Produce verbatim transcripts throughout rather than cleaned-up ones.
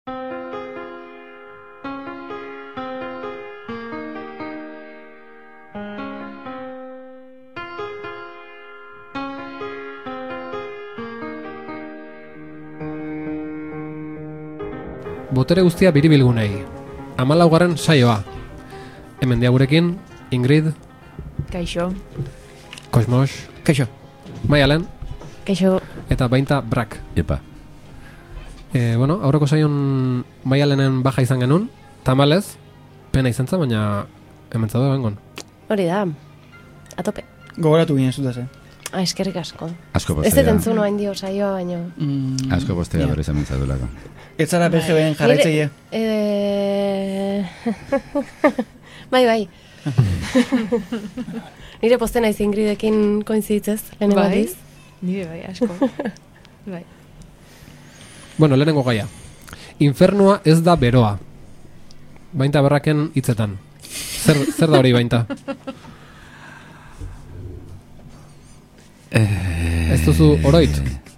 Botere guztia biribilgunei. Hamalaugarren saioa. Hemen dia gurekin, Ingrid. Kaixo. Kosmos. Kaixo. Maialen. Kaixo. Eta bainta Brak. Epa. E, bueno, aurreko saion Maialenen baja izan genuen. Tamalez, pena izan zen, baina hemen zaude bengon. Hori da. Atope. Gogoratu ginen zutaz, eh? Ah, eskerrik asko. Asko Ez postea. dut entzun oain dio saioa, baina... Mm, Asko postea berriz hemen zaudulako. Ez zara B G B-en jarraitzaile. Eh... bai, bai. Nire posten naiz Ingridekin koinziditzez, lehenengo Bai. aldiz. Nire bai, asko. Bai. Bueno, lehenengo gaia. Infernua ez da beroa. Bainta Berraken hitzetan. Zer, zer da hori bainta? Ez duzu oroit?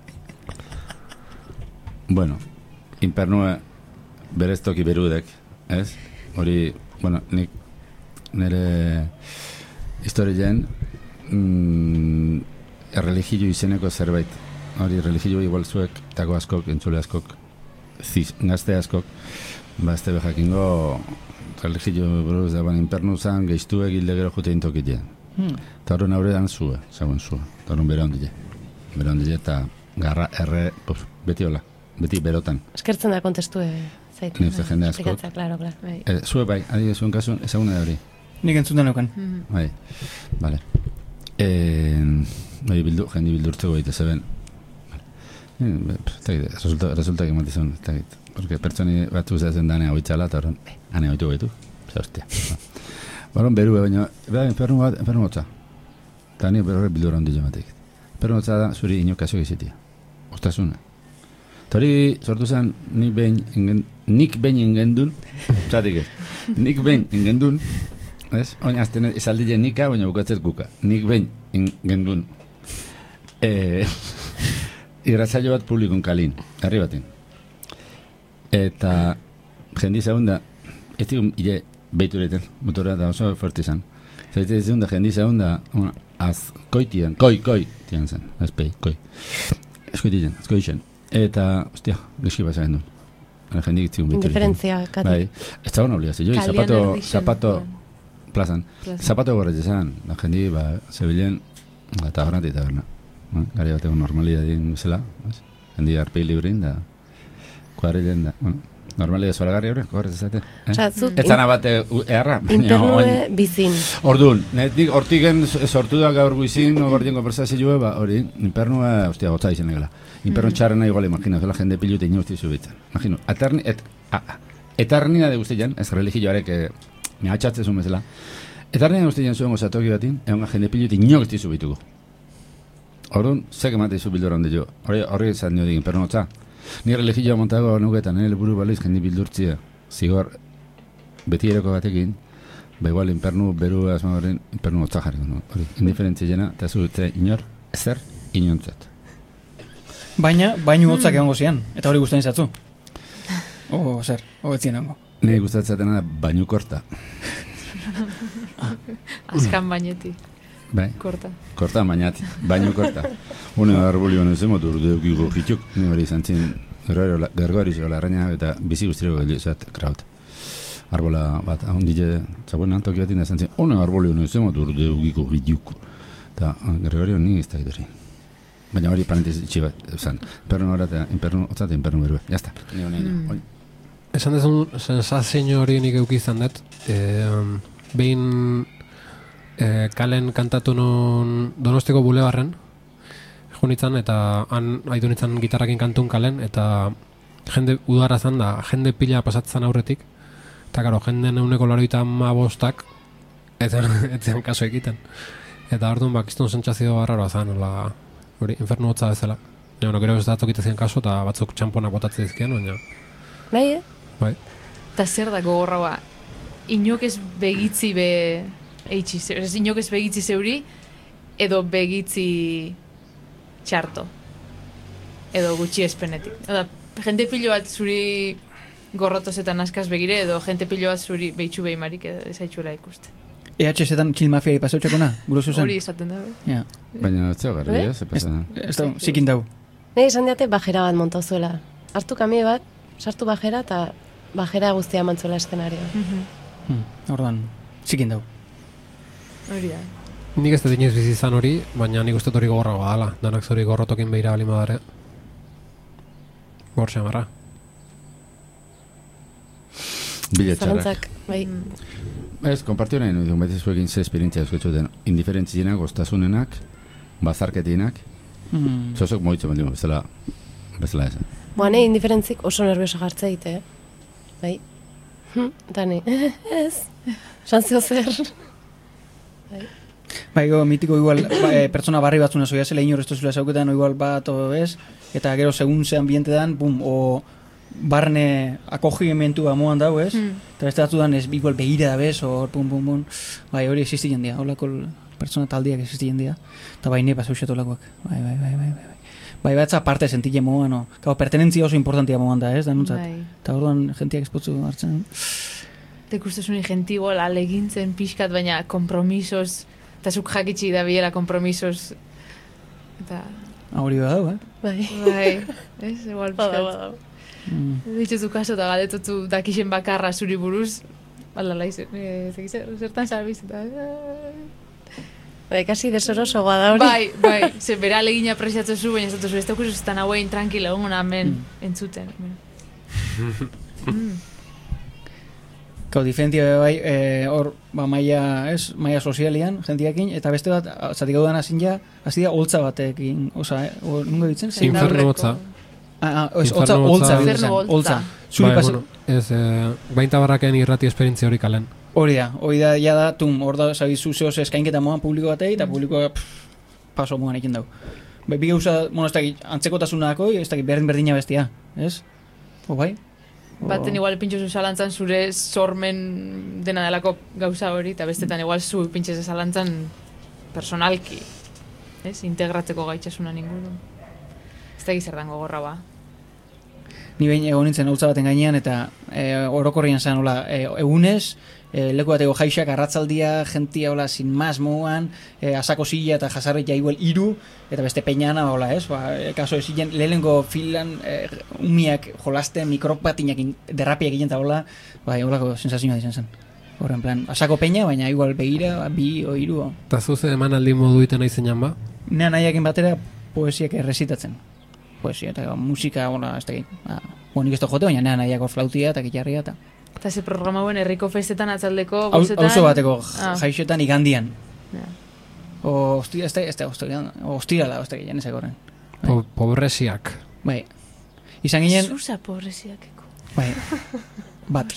Bueno, infernua berez toki berudek, ez? Hori, bueno, nik nire historien mm, erreligio izeneko zerbait. Hori, religio igual zuek, tako askok, entzule askok, ziz, gazte askok, ba, ez tebe jakingo religio buruz da, ban, infernu zan, geiztuek hilde gero jute intokite. Hmm. Eta horren aurrean zua, zagoen zua. Eta horren bera ondile. Bera ondile eta garra erre, puf, beti hola, beti berotan. Eskertzen da kontestu zaitu. Ni uste jende askok. Esplikatza, claro, claro. Bai. E, zue bai, adi zuen kasun, ezaguna da hori. Nik entzuten neukan. Mhm. Bai, bale. E, bai, bildu, jendi bildurtzeko baita zeben. Eta gite, resulta, resulta egin matizun, eta gite. Porque pertsoni batzu zezen dane hau itxala, eta horren, hane hau gaitu, eta hostia. Baron beru, baina, bera, enfernu bat, enfernu hotza. Eta ni berre bildura ondile batek. Enfernu hotza da, zuri inokazio gizitia. Ostasuna. Eta hori sortu zen, nik behin, ingen, nik behin ingendun, zatik ez, nik behin ingendun, ez? Oin azten esaldile nika, baina bukatzet kuka. Nik behin ingendun. E, irratzaio bat publikun kalin, herri batin. Eta jendi zaunda, ez digun ile behitureten, motora da oso fuerte izan. Zaite ez digun da jendi zaunda, az koitian, koi, koi, tian zen, ez pei, koi. Eskoitien, eskoitien. Eta, ostia, geski bat zagen duen. Jendik itzigun behitureten. Indiferentzia, kati. Bai, ez da hona obligazio, joi, Kalian zapato, erdixen, zapato, bai. plazan, Plazan. zapato gorretze zen, da jendi, ba, zebilen, eta horretik eta berna. Gari bateko normalia din bezala, jendi arpei librin, da, kuadrilen da, bueno, normalia zoragarri horre, horretz ezate. Eh? Osea, zuk Ez zana bat eharra. internue bizin. Orduan, netik hortiken sortu da gaur guizin, gordien konversazioa, ba, hori, infernua, ostia, gotza izan egala. Infernu txarrena igual, imagina, zela jende pilute inozti zubitzen. Imagino, eterni, et, a, a, eternina de guztian, ez religioarek, eh, mehatxatzen zuen bezala, eternina de guztian zuen gozatoki batin, egon jende pilute inozti zubituko. Orduan, zek emate zu bildura onde jo, hori, hori izan nio digin, pernotza. Ni religioa montago nuketan, nire helburu baliz jendi bildurtzia, zigor, beti eroko batekin, ba igual, infernu, beru, asma horren, infernu otza jarriko, no? Hori, indiferentzia jena, eta zu, tre, inor, ezer, inontzat. Baina, bainu hotzak egongo zian, eta hori guztain zatzu. Oh, zer, hobetzien egongo. Nire gustatzatena da bainu korta. Azkan baineti. Bai, Korta. korta bainat, bainu korta. Une arboli honen zen motor deukiko hitzuk, nire hori izan zin, gergori zola arraina eta bizi guztireko geliozat kraut. Arbola bat, ahondile, txabuen antoki batin da izan zin, une arboli honen zen motor deukiko hitzuk. Eta gergori honi ez da idori. Baina hori parentesi itxi bat, zan, inpernu hori eta inpernu otzat, inpernu berue. Jazta, nire honi, hori. Esan dezun sensazio hori nik euki izan dut. E, behin e, kalen kantatu nun Donostiko bulebarren, jo nintzen, eta han haitu nintzen gitarrakin kantun kalen, eta jende udara zan da, jende pila pasatzen aurretik, eta karo, jende neuneko laroita ma bostak, ez zen kaso egiten. Eta orduan bakiztun sentsazio arraroa zan, hola, hori, infernu hotza bezala. Ja, no, gero ez da tokitezien kaso, eta batzuk txamponak botatzen dizkien, baina, Bai, eh? bai. Eta zer da gogorra ba, inok ez begitzi be eitzi, ez inok ez begitzi zeuri, edo begitzi txarto. Edo gutxi espenetik. Oda, jende pilo bat zuri gorrotoz eta naskaz begire, edo jente pilo bat zuri behitxu behimarik ez haitxuela ikuste. E H Z-etan chill mafiari pasautxakona, buruzu zen? Hori izaten da. Ja. Baina ez zeo garri, Eh? ez? Ez pasa. Ez da, zikin dau. Nei esan diate bajera bat montazuela. Hartu kamie bat, sartu bajera eta bajera guztia mantzuela eskenarioa. Hmm, orduan, zikin dau. Hori da. Nik ez dut inoiz bizi izan hori, baina nik uste dut hori gogorragoa dala. Danak zori gorrotokin behira bali madare. Gor xamarra. Bile txarrak. Zalantzak, bai. Ez, konpartio nahi nuen, baita zuekin ze esperientzia euskotxuten. Indiferentzienak, ostasunenak, bazarketinak, Hmm. zozok moitzen baldin, bezala, bezala esan. Boa, nahi indiferentzik oso nervioso jartze dite, eh? Bai. Hm, eta nahi, ez. Sanzio zer. Bai, go, mitiko igual ba, e, pertsona barri batzuna zoia zela inor ez duzula zauketan, o igual bat o ez, eta gero segun ze ambiente dan, bum, o barne akogimentu amoan dau, ez? Hmm. Eta beste batzudan ez igual begira da bez, o pum, pum, pum. Bai, hori existien dira, holako pertsona taldiak existien dira. Eta bai, nepa zauxatu lakoak. Bai, bai, bai, bai, bai. Bai, batza parte sentile moan, no? Kau, pertenentzia oso importantia moan da, ez? Da nuntzat. Bai. Eta orduan jentiak espotzu hartzen. Eta ikustezuni gentigo alegintzen pixkat, baina kompromisos, eta zuk jakitxik da biela kompromisos. Eta, Ah, hori badau, eh? Bai. bai, ez, igual Bada, pixkat. bada. Mm. Ditzuzu kaso eta galetutu dakixen bakarra zuri buruz, bala laiz, e, zertan zarbiz, eta... Bai, kasi desorosoa da hori. Bai, bai, ze bera alegina apresiatzen zu, baina ez dut zu, ez daukuz estan hauen tranquila, egon hemen entzuten. Mm. Kau, diferentia bai, eh, hor, ba, maia, ez, maia sozialian, jentiakin, eta beste bat, zatik hau dan hazin ja, hazi da holtza batekin, oza, eh, o, nungo ditzen? Sim. Infernu hotza. Ah, ah, ez, Infernu holtza, hotza. holtza, Infernu biltzen, holtza. holtza. Zuri Bai, pasa, bueno, ez, eh, bainta barraken irrati esperientzia hori kalen. hori da, hori da, ja da, tum, hor da, zabizu zehoz eskainketa moan publiko batei, eta publikoa, pff, paso moan ekin dau. Bai, bi gauza, bueno, ez dakit, antzekotasunako, ez dakit, berdin berdina bestia, ez? O bai? O- Baten igual pintxozu zalantzan zure sormen dena delako gauza hori, eta bestetan igual zu pintxez zalantzan personalki, ez? Integratzeko gaitxasunan inguru. Ez da gizerdan gogorra ba. Ni behin egon nintzen holtza baten gainean, eta e, orokorrian zen, hola, e, egunez, e, leku bateko jaixak arratzaldia, jentia, hola, sin mas moan, e, asako zila eta jasarri igual iru, eta beste peñana, hola, ez, ba, e, kaso ezien, lehenengo filan, e, umiak jolasten, mikropatinak derrapiak egin eta hola, bai, holako sensazioa izan zen. Horren plan, asako peña, baina igual begira, ba, bi o iru. O. Eta zuze eman aldi modu iten aizenan ba? Nea nahiakin batera poesiak errezitatzen. Poesia eta musika, hola, ez da ba, bueno, nik ez da jote, baina nea nahiako flautia eta gitarria eta... Eta ze programa buen herriko festetan atzaldeko, Hau- bostetan... Auzo bateko Ah. jaixetan igandian. Ja. O, ostira, ez da, ez da, ostira, ostira da, ostira, janezak horren. Po pobresiak. Bai. Izan ginen, Zuza pobreziakeko. bai, bat.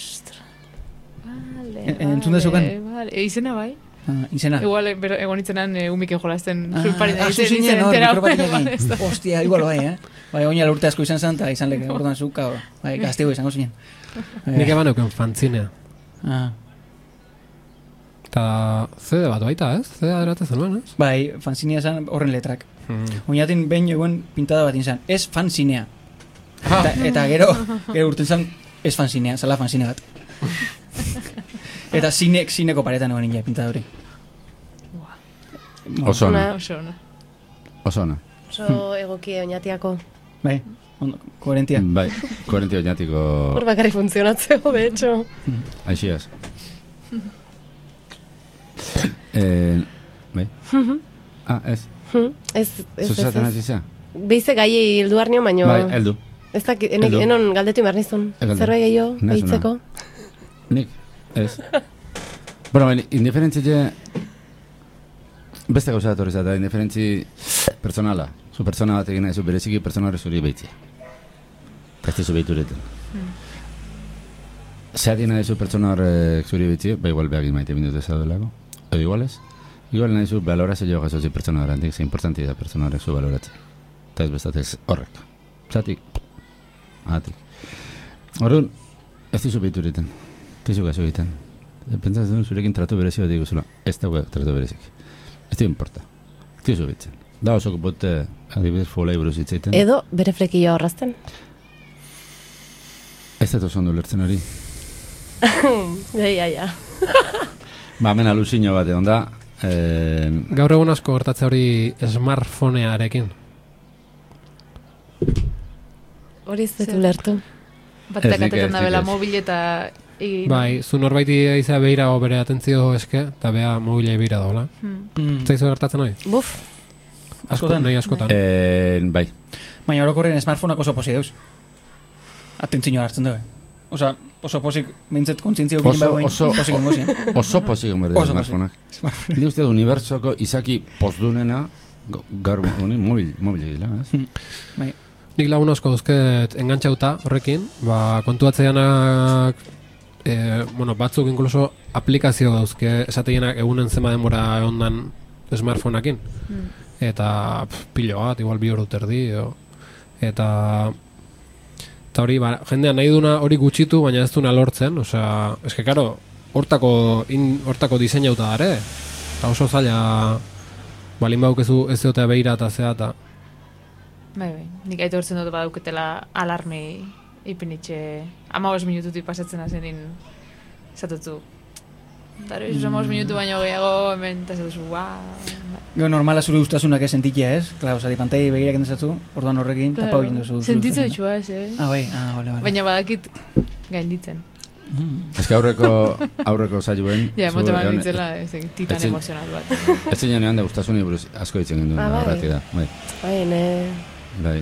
Vale, En- entzun dezukan? Vale, e, izena bai. Ah, izena. Igual e, bero- egon itzenan e, umiken jolasten Ah, zulpari ah, zu zinen hor, mikropatinekin. Ostia, igual bai, eh? Bai, oinala urte asko izan zen, eta izan leke, orduan zuka, bai, gaztego izango zinen. Nik eban euken fantzinea. Ah, Eta C D bat baita, ez? C D aderate zenuen, ez? bai, fanzinea zen horren letrak. Mm. Oinatin behin eguen pintada bat izan, ez fanzinea. Eta, eta gero, gero urten zen, ez fanzinea, zala fanzine bat. Eta zinek, zineko paretan egon nina pintada hori. Oso ona, Oso, no? oso ona. Oso egokie oinatiako. Bai, ondo, koherentia. Bai, koherentio oinatiko Hor bakarri funtzionatzeo, de hecho. aixiaz. eh, bai? Ah, ez. Hm, Ez, ez, ez, Zuzaten ez. hasi zea? Beize gaiei heldu arnio, baino... Bai, heldu. Ez dakit, enek, Heldu. enon galdetu behar nizun. Galde. Zerbait gehiago, Nesuna. behitzeko. Nik, ez. Bueno, baina, indiferentzia beste gauza datorri zata, indiferentzi personala. Zu persona bat egin nahi, zu bereziki persona horre zuri behitzia. Eta ez dizu behitu ureten. Zer nahi zu pertsona horrek zuri behitzia, ba igual behagin maite minute zaudelago. Edo igual ez? Igual nahi zu balorazio jo gazozi pertsona horrentik, ze importanti da pertsona horrek zu baloratzea. Eta ez bestatez horrek. Zatik, ahatik. Horren, ez dizu behitu ureten. Ez dizu gazo egiten. Pentsatzen duen zurekin tratu berezi bat diguzula. Ez dago tratu berezik. Ez dio importa. Ez dizu behitzen. Da osoko bote, adibidez, folei buruz hitzeiten. Edo bere flekilloa horrazten. Ez dut oso ondo lertzen hori. Ja, ja, ja. Ba, hemen aluzinio bat egon da. Eh, Gaur egun asko gertatze hori smartphonearekin. Hori ez dut Zer? ulertu. Batek Ez nik ez, atetan da bela nik ez. mobil eta... egin- Bai, zu norbaiti izea behirago bere atentzio eske, eta bea mobilei behira daula. Hmm. Mm. Zaizu gertatzen hori? Buf, Asko, Askotan. nahi askotan. eh, bai. Baina orokorren smartphoneak oso posi deuz. Atentzioa hartzen dugu. Osa, oso posik, mintzet kontzientzia Oso- ukin bagoen, oso- posik engozien. Oso posik egon Oso berde pozik. smartphoneak. Ni uste unibertsoko izaki postdunena go- gaur honi mobil, mobil egila, ez? Bai. Nik lagun asko duzket engantxauta horrekin, ba, kontuatzeanak, e, bueno, batzuk inkluso aplikazio dauzke, esateienak egunen zema denbora ondan smartphoneakin. Hmm. Eta pf, pilo bat, igual bi ordu terdi, edo. eta eta hori, ba, jendean nahi duna hori gutxitu, baina ez duna lortzen, osea, eske, karo, hortako, in, hortako diseinauta dare, eta oso zaila, balin baukezu ez dute behira eta zea, eta Bai, bai. Nik aitortzen dut badauketela alarmi ipinitxe amabos minututik pasatzen azenin esatutu. Daro, izuz amabos minutu baino gehiago hemen eta esatuzu, guau. Gero normala zure gustasunak ez sentitia, ez? Claro, sari pantai begirak endezatu, orduan horrekin, tapau egin duzu. Sentitzu ditxua ez, eh? Ah, bai, ah, vale, vale. Baina badakit gainditzen. Mm. Ez que aurreko, aurreko saioen... Ja, zu emote bat egon- nintzela, ez, titan etzin- emozional bat. Ez zinean da gustasuni buruz asko ditzen genduen, Ah, bai. horreti da. Bai, bai, ne... bai.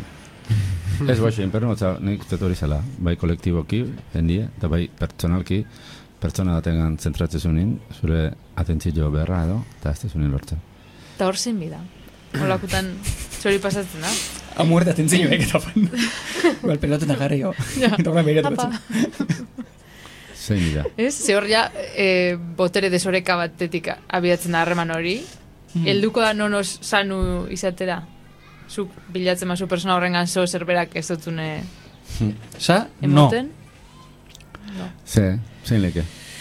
Ez goxe, inperno, eta nik uste hori zela, bai kolektiboki, jendie, eta bai pertsonalki, pertsona batengan zentratzen zure atentzio beharra edo, eta ez tezunin lortzen. Eta hor zein bida. Olakutan zori pasatzen da. A muerte atentzio ek eta fan. Igual pelotetan jarri, jo. Ja. Eta horren begiratu Apa. batzuk. Zein dira. Ez? Ze hor ja, e, botere desoreka batetik abiatzen da harreman hori. Helduko da nonos sanu izatera. Zuk bilatzen mazu persona horrengan zo zerberak ez dutune Sa, no. emoten? No. Ze, zein leke.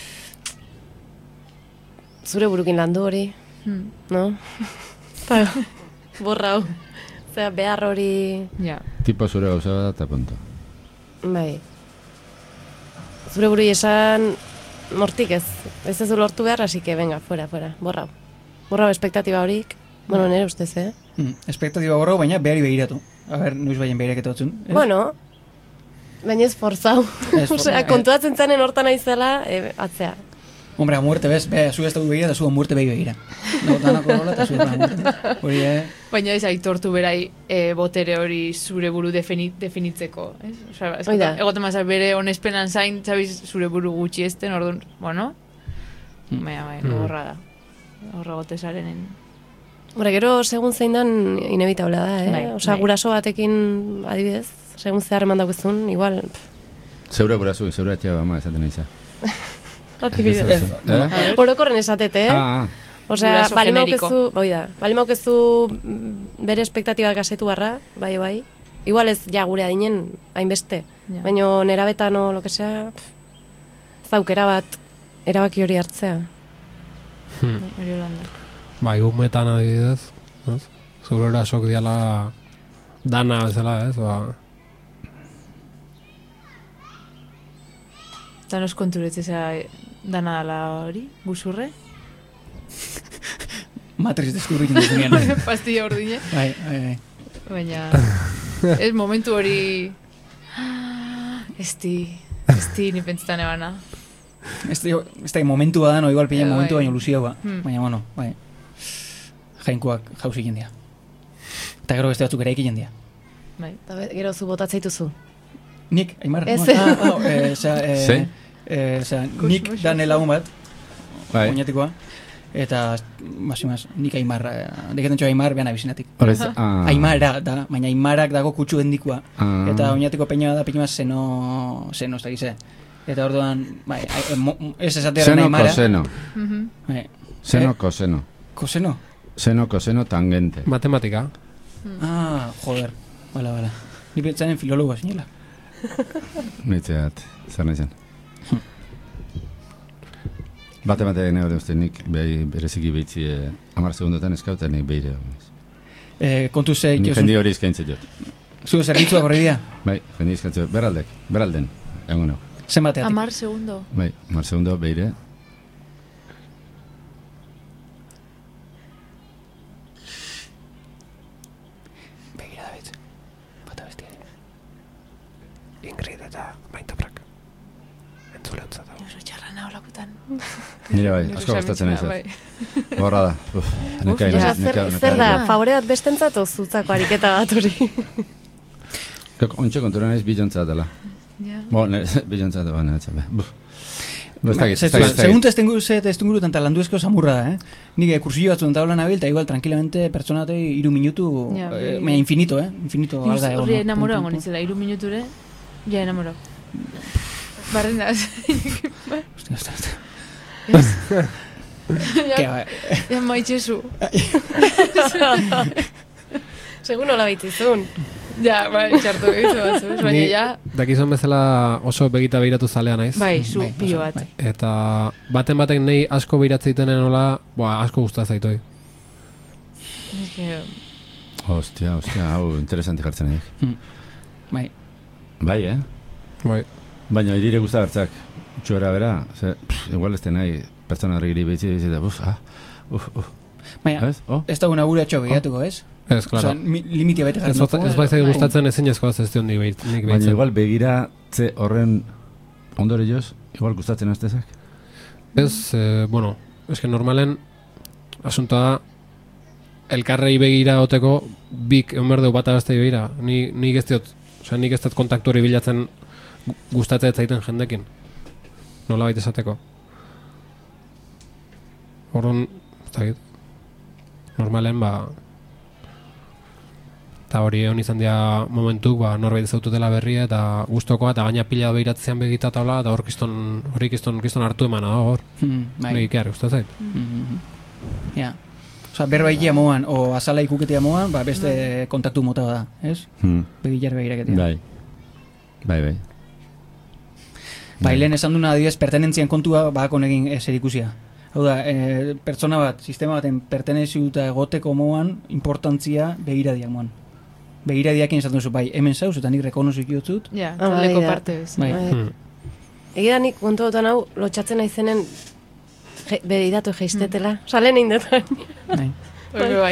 Zure burukin landu hori, Hmm. no? Ba, borra hau. Osea, behar hori... Ja. Tipo zure gauza bat eta punto. Bai. Zure buru esan nortik ez. Ez ez du lortu behar, así que venga, fuera, fuera. Borra hau. Borra hau espektatiba horik. Bueno, nire ustez, eh? Mm, espektatiba borro, baina behari begiratu. A ber, noiz baien begirak eta batzun. ez? Bueno, baina ez forzau. Ez for- Osea, eh. kontuatzen zanen hortan naizela, e, atzea. Hombre, a muerte, bez, be, zu ez dugu begira, eta zu a muerte behi begira. No, danako rola, eta zu a muerte. Hori, eh? Baina ez aitortu berai e, botere hori zure buru defini, definitzeko. Ez? Osea, ez Hoi da. egoten mazak bere onespenan zain, zabiz zure buru gutxi esten, orduan, bueno, Mm. baina, bai, Mm. horra da. Horra gote zarenen. Hora, gero, segun zein dan, inevitablea da, eh? Bai, Osea, bai. guraso batekin, adibidez, segun zehar eman daukizun, igual... Zeure gurazu, zeure atxea bama esaten nahi za. Adibidez. Eh? Orokorren esatete, eh? Ah, ah. Osea, Guraso bali generiko. maukezu, oi da, bali maukezu mm, bere espektatibak gasetu barra, bai, bai. Igual ez ja gure adinen, hainbeste. Ja. Baina nerabetan o lo que sea, pff, ez da aukera bat, erabaki hori hartzea. Hori holanda. bai, umetan adibidez, ez? Zure erasok diala dana bezala, ez? Ba, Eta nos konturetzea dana dala hori, guzurre? Matriz deskubrikin duzunean. Pastilla urdine. Bai, bai, bai. Baina, ez momentu hori... Esti, esti ni pentsetan ebana. Ez da, ez da momentu badan, o igual pilla Eh, momentu bai. baino luzio ba. Hmm. Baina, bueno, bai. Jainkoak jauzi jendia. Eta gero beste batzuk ere ikin jendia. Bai. Eta be- gero zu botatzeituzu. Nik, Aimar? Ez. Ah, ah, eh, oza, eh, Zein? eh, oza, Kus, nik kus, dan lagun bat, Bai. oinatikoa, eta, masimaz, nik Aimar, eh, deketen txo Aimar, behan abizinatik. Horrez, ah. Aimara da, baina Aimarak dago kutsu hendikoa. Ah. Eta oinatiko peina da peina zeno, zeno, ez da gize. Eta orduan, bai, ai- eh, mo- ez esatearen Seno, Aimara. coseno. Mhm. Bai, Seno, Eh? coseno. koseno? Seno, coseno, tangente. matematika. Ah, joder. Bala, bala. Ni pentsanen filologoa zinela. Nitzeat, zer nahi zen. Bate bate nahi uste nik behi bereziki behitzi eh, amar segundotan eskauta nik behire. Eh, kontu ze, Ni jozu, jendi hori eskaintzen jot. zu zerbitzuak horri dira. Bai, jendi eskaintzen jot. Beraldek, beralden. egon no. Zenbateatik? Amar segundo. Bai, amar segundo, beire. Begira David. Bata bestiari. Ingrid eta Maitaprak. Entzuleutza da. Oso txarra naholakutan. Nire bai, asko gustatzen naiz. Borra da. Uf, neka, Ja, neka, zer, neka, zer da, neka. favore bat bestentzat o zutzako ariketa bat hori? Ontxe kontura naiz bilontzat dela. Ja. Bo, bilontzat dela, netzat. No, ez dakit, ez Segun dakit, ez dakit. testengu ze testengurutan ta landuezko samurra da, eh? Nik eh, kursillo batzuen taula nabil, eta igual tranquilamente pertsonate iru minutu, Ja, eh, bai. baina infinito, eh? Infinito alga egon. Horri no? enamorado Pum, pum, pum. gonitzela, iru minuture, ja enamorado. Barren da. Ostia, ostia, ostia. Ja, Ke, ba, ja maitxezu. Segun hola baitzizun. Ja, bai, txartu egizu batzu, baina Ni ja, dakizan bezala oso begita begiratu zalea naiz. bai, zu, Bai, pilo oso, bat. bai. Eta baten batek nei asko begiratzen ditenen nola, boa, asko gustatzen zaitoi. Eske, Ostia, ostia, hau interesanti jartzen nahi. Bai. Bai, eh? Bai. Baina irire guzta hartzak, txuera bera, ze, pff, igual ez denai pertsona horri giri behitzi, eta buf, ah, uf, uf, Baina, ez? Oh? ez dago gure atxo begiratuko, ez? Ez, klaro. Osea, mi- limitia bete Ez, jartzen. ez baitzai gustatzen ezinezkoa ez dion nik behit- nik Baina behitzen. igual begiratze horren ondorioz, igual gustatzen aztezak. Ez, eh, bueno, eske normalen asuntoa da elkarrei begira oteko bik egon behar dugu bata beste begira. Ni, nik ez diot, osea, nik ez dut kontaktu hori bilatzen gu- gustatzen ez zaiten jendekin. Nola baita esateko. Horren, ez dakit, normalen, ba, eta hori egon izan dira momentuk, ba, norbait ezaututela berria eta gustokoa, eta gaina pila begiratzean begitataula, eta hor kiston, hori kiston, kiston hartu emana da, hor. Hmm, bai. Nik ikar, gustatzen zait. Mhm. Ja. Osea, berbaikia moan, o azala ikuketia moan, ba, beste kontaktu mota da, ez? Hmm. Begilar begiraketia. Bai. Bai, bai. Bai, lehen esan duna adibidez, pertenentzian kontua bakon egin zer ikusia. Hau da, e, pertsona bat, sistema baten perteneziuta egoteko moan, importantzia begiradiak moan. Begiradiakin esaten duzu, bai, hemen zauz, eta nik rekonozik jotzut. ja, Ah, taldeko bai, da. parte bez. Bai. Hmm. Egia nik kontu dutan hau, lotxatzen naizenen je, begiratu geistetela. Salen indetan. Bai. Hori bai.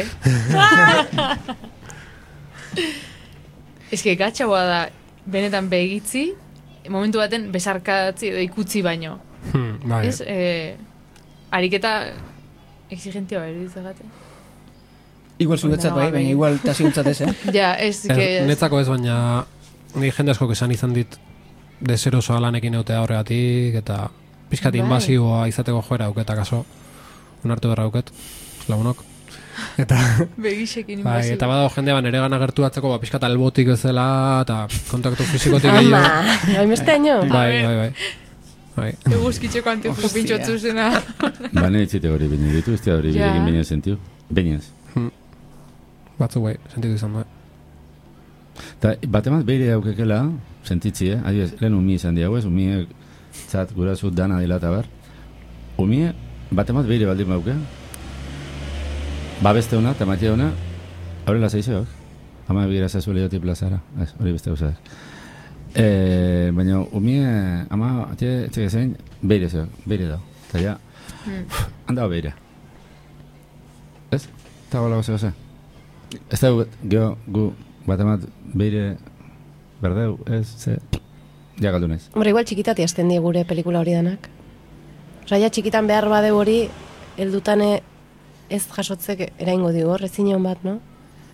Ez que gatxagoa da, benetan begitzi, momentu baten besarkatzi edo ikutzi baino. Hmm, bai. Ez, eh, ariketa exigentia bai eruditzagaten. Igual zuretzat No, bai, bai. baina igual tasiuntzat ez, eh? Ja, ez, que... Ez, netzako ez, baina ni jende asko esan izan dit deserosoa lanekin eutea horregatik, eta pixkat Bai. inbazioa izateko joera auketa kaso, onartu berra auket, lagunok. Eta, Begixekin bai, inbazio. eta badago jendea ban ere gana gertuatzeko, ba, pixkat albotik bezala, eta kontaktu fizikotik gehiago. Ama, hainbesteaino. Bai, bai, bai. Bai. Eguzkitzeko anteojo pintxotzu zena. Bane itzite hori bine ditu, ez hori Ja. birekin bine sentiu. Binez. Batzu bai, sentitu izan da. Ta batemat beire aukekela, sentitzi, eh? Adibidez, lehen umi izan diago ez, umi txat gurazu dana dila eta bar. Umi batemat beire baldin bauke. Ba beste hona, tamatia hona, horrela zaizeok. Ama begira zazuele joti plazara, ez, hori beste gauzadak. E, baina umi, ama, atxe, txeke zein, beire zeok, beire dao. Eta ja, handao beire. Ez? Eta gola goze goze. Ez da geho gu batemat beire berdeu, ez, ze, ja galdu naiz. Hombre, igual txikitati hasten die gure pelikula hori danak. Osa, ja txikitan behar badeu hori, heldutane ez jasotzek eraingo dio hor, ezin egon bat, no?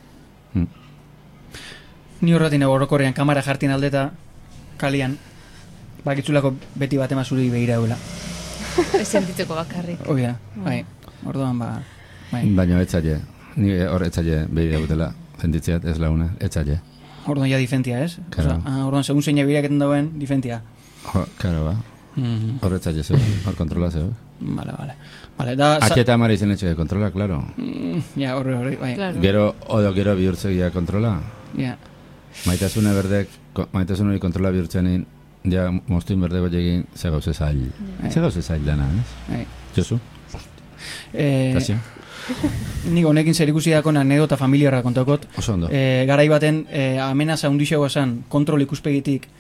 Ni horretin orokorrean kamera jartien aldeta, kalian, bakitzulako beti batema zuri begira eula. Ez sentitzeko bakarrik. Hoi da, bai, orduan ba, bai. Baina etzaile, ni hor etzaile behi dautela, sentitzeat ez launa, etzaile. Orduan ja difentia, ez? Claro. Osea, ah, orduan segun zeina biraketen dauen, difentia. Jo, karo ba, Mhm. hor etzaile zeu, hor kontrola zeu. Vale, vale. Vale, da... sa- Aketa amara izen etxe kontrola, klaro. Mm, ja, horre, horre, bai. Claro. Gero, odo gero bihurtzegia kontrola. Ja. Maitasune berdek, ko- maitasun hori kontrola bihurtzenin, ja moztuin berdeko egin ze gauze zail. Ze gauze zail dana, ez? Bai. Josu, Eh, Tasio, nik honekin zer ikusi dakon anedota familiarra kontakot. oso ondo. E, garai baten e, amenaza undixagoa zen kontrol ikuspegitik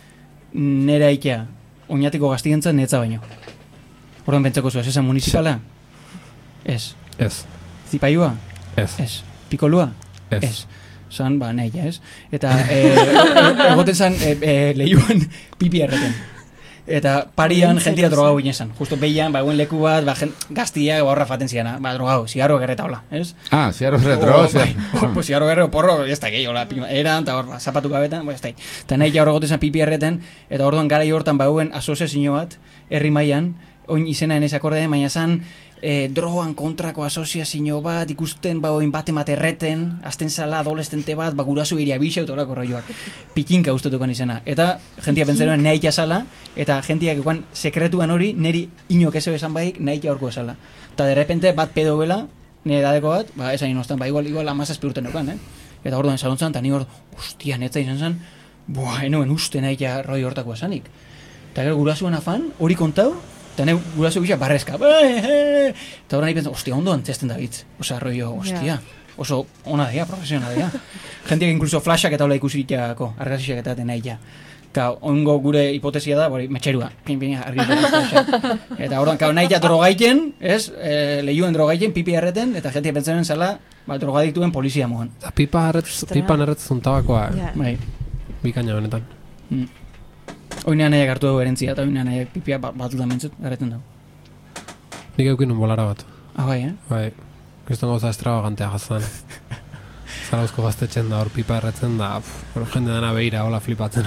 nera aitea, oinatiko gaztientzat netza baino. Orduan pentsako zu, ez esan municipala? Ez. Ez. Zipaioa? Ez. Ez. Pikolua? Ez. Ez. Zan, ba, nahi, ez? Eta, e, egoten zan, e, e, lehiuan pipi erreten. Eta parian jentia drogau ginesan. Justo behian, ba, eguen leku bat, ba, gent, gaztia, ba, horra faten ziana. Ba, drogau, zigarro gerreta hola, ez? Ah, zigarro gerreta, bai. Pues zigarro gerreta, porro, ez da gehi, hola, eran, eta hor, ba, zapatu gabetan, ba, ez da. Eta nahi ja hor egoten zan pipi erreten, eta orduan gara hortan, ba, eguen asoziazio bat, herri mailan, oin izena enez akordea, baina zan, e, drogan kontrako asoziazio bat, ikusten ba oin bat emat erreten, azten zala adolescente bat, ba guraso iria bisa eta horako rolloak. Pikinka ustetukan izena. Eta jentia pentsaroen nahi jasala, eta jentiak ekuan sekretuan hori, neri inok ez esan baik, nahi jaurko esala. Eta de repente bat pedo bela, nire dadeko bat, ba esan inostan, ba igual, igual amazaz piruten eukan, eh? Eta orduan salontzan, eta ni hor, hostia, netza izan zen, boa, enoen uste nahi ja roi hortako esanik. Eta gero gurasuen afan, hori kontau, eta nahi guraso bisa barrezka. Eta hori nahi pentsa, ostia, ondo antzesten da bitz. Osa, rollo, ostia, oso ona dira, profesionala dira. Gentiak inkluso flashak eta hola ikusitako, argazixak eta nahi ja. Eta ongo gure hipotesia da, bori, metxerua, pin, pin, argazixak. Eta orduan, kao, nahi ja drogaiten, ez, e, lehioen drogaiten, pipi erreten, eta gentiak pentsaren zala, ba, drogadiktuen polizia mohan. Eta pipa erretz, pipan erretz zuntabakoa, Ja. Bai. bikaina benetan. Mm. Oinean nahiak hartu dugu erentzia, eta oinean nahiak pipia bat batuta mentzut, garretzen dugu. Nik eukin un bolara bat. Ah, bai, eh? Bai, kriston gauza estravagantea jazan. Zarauzko gaztetxen da, hor pipa erretzen da, pff, hor jende dena behira, hola flipatzen.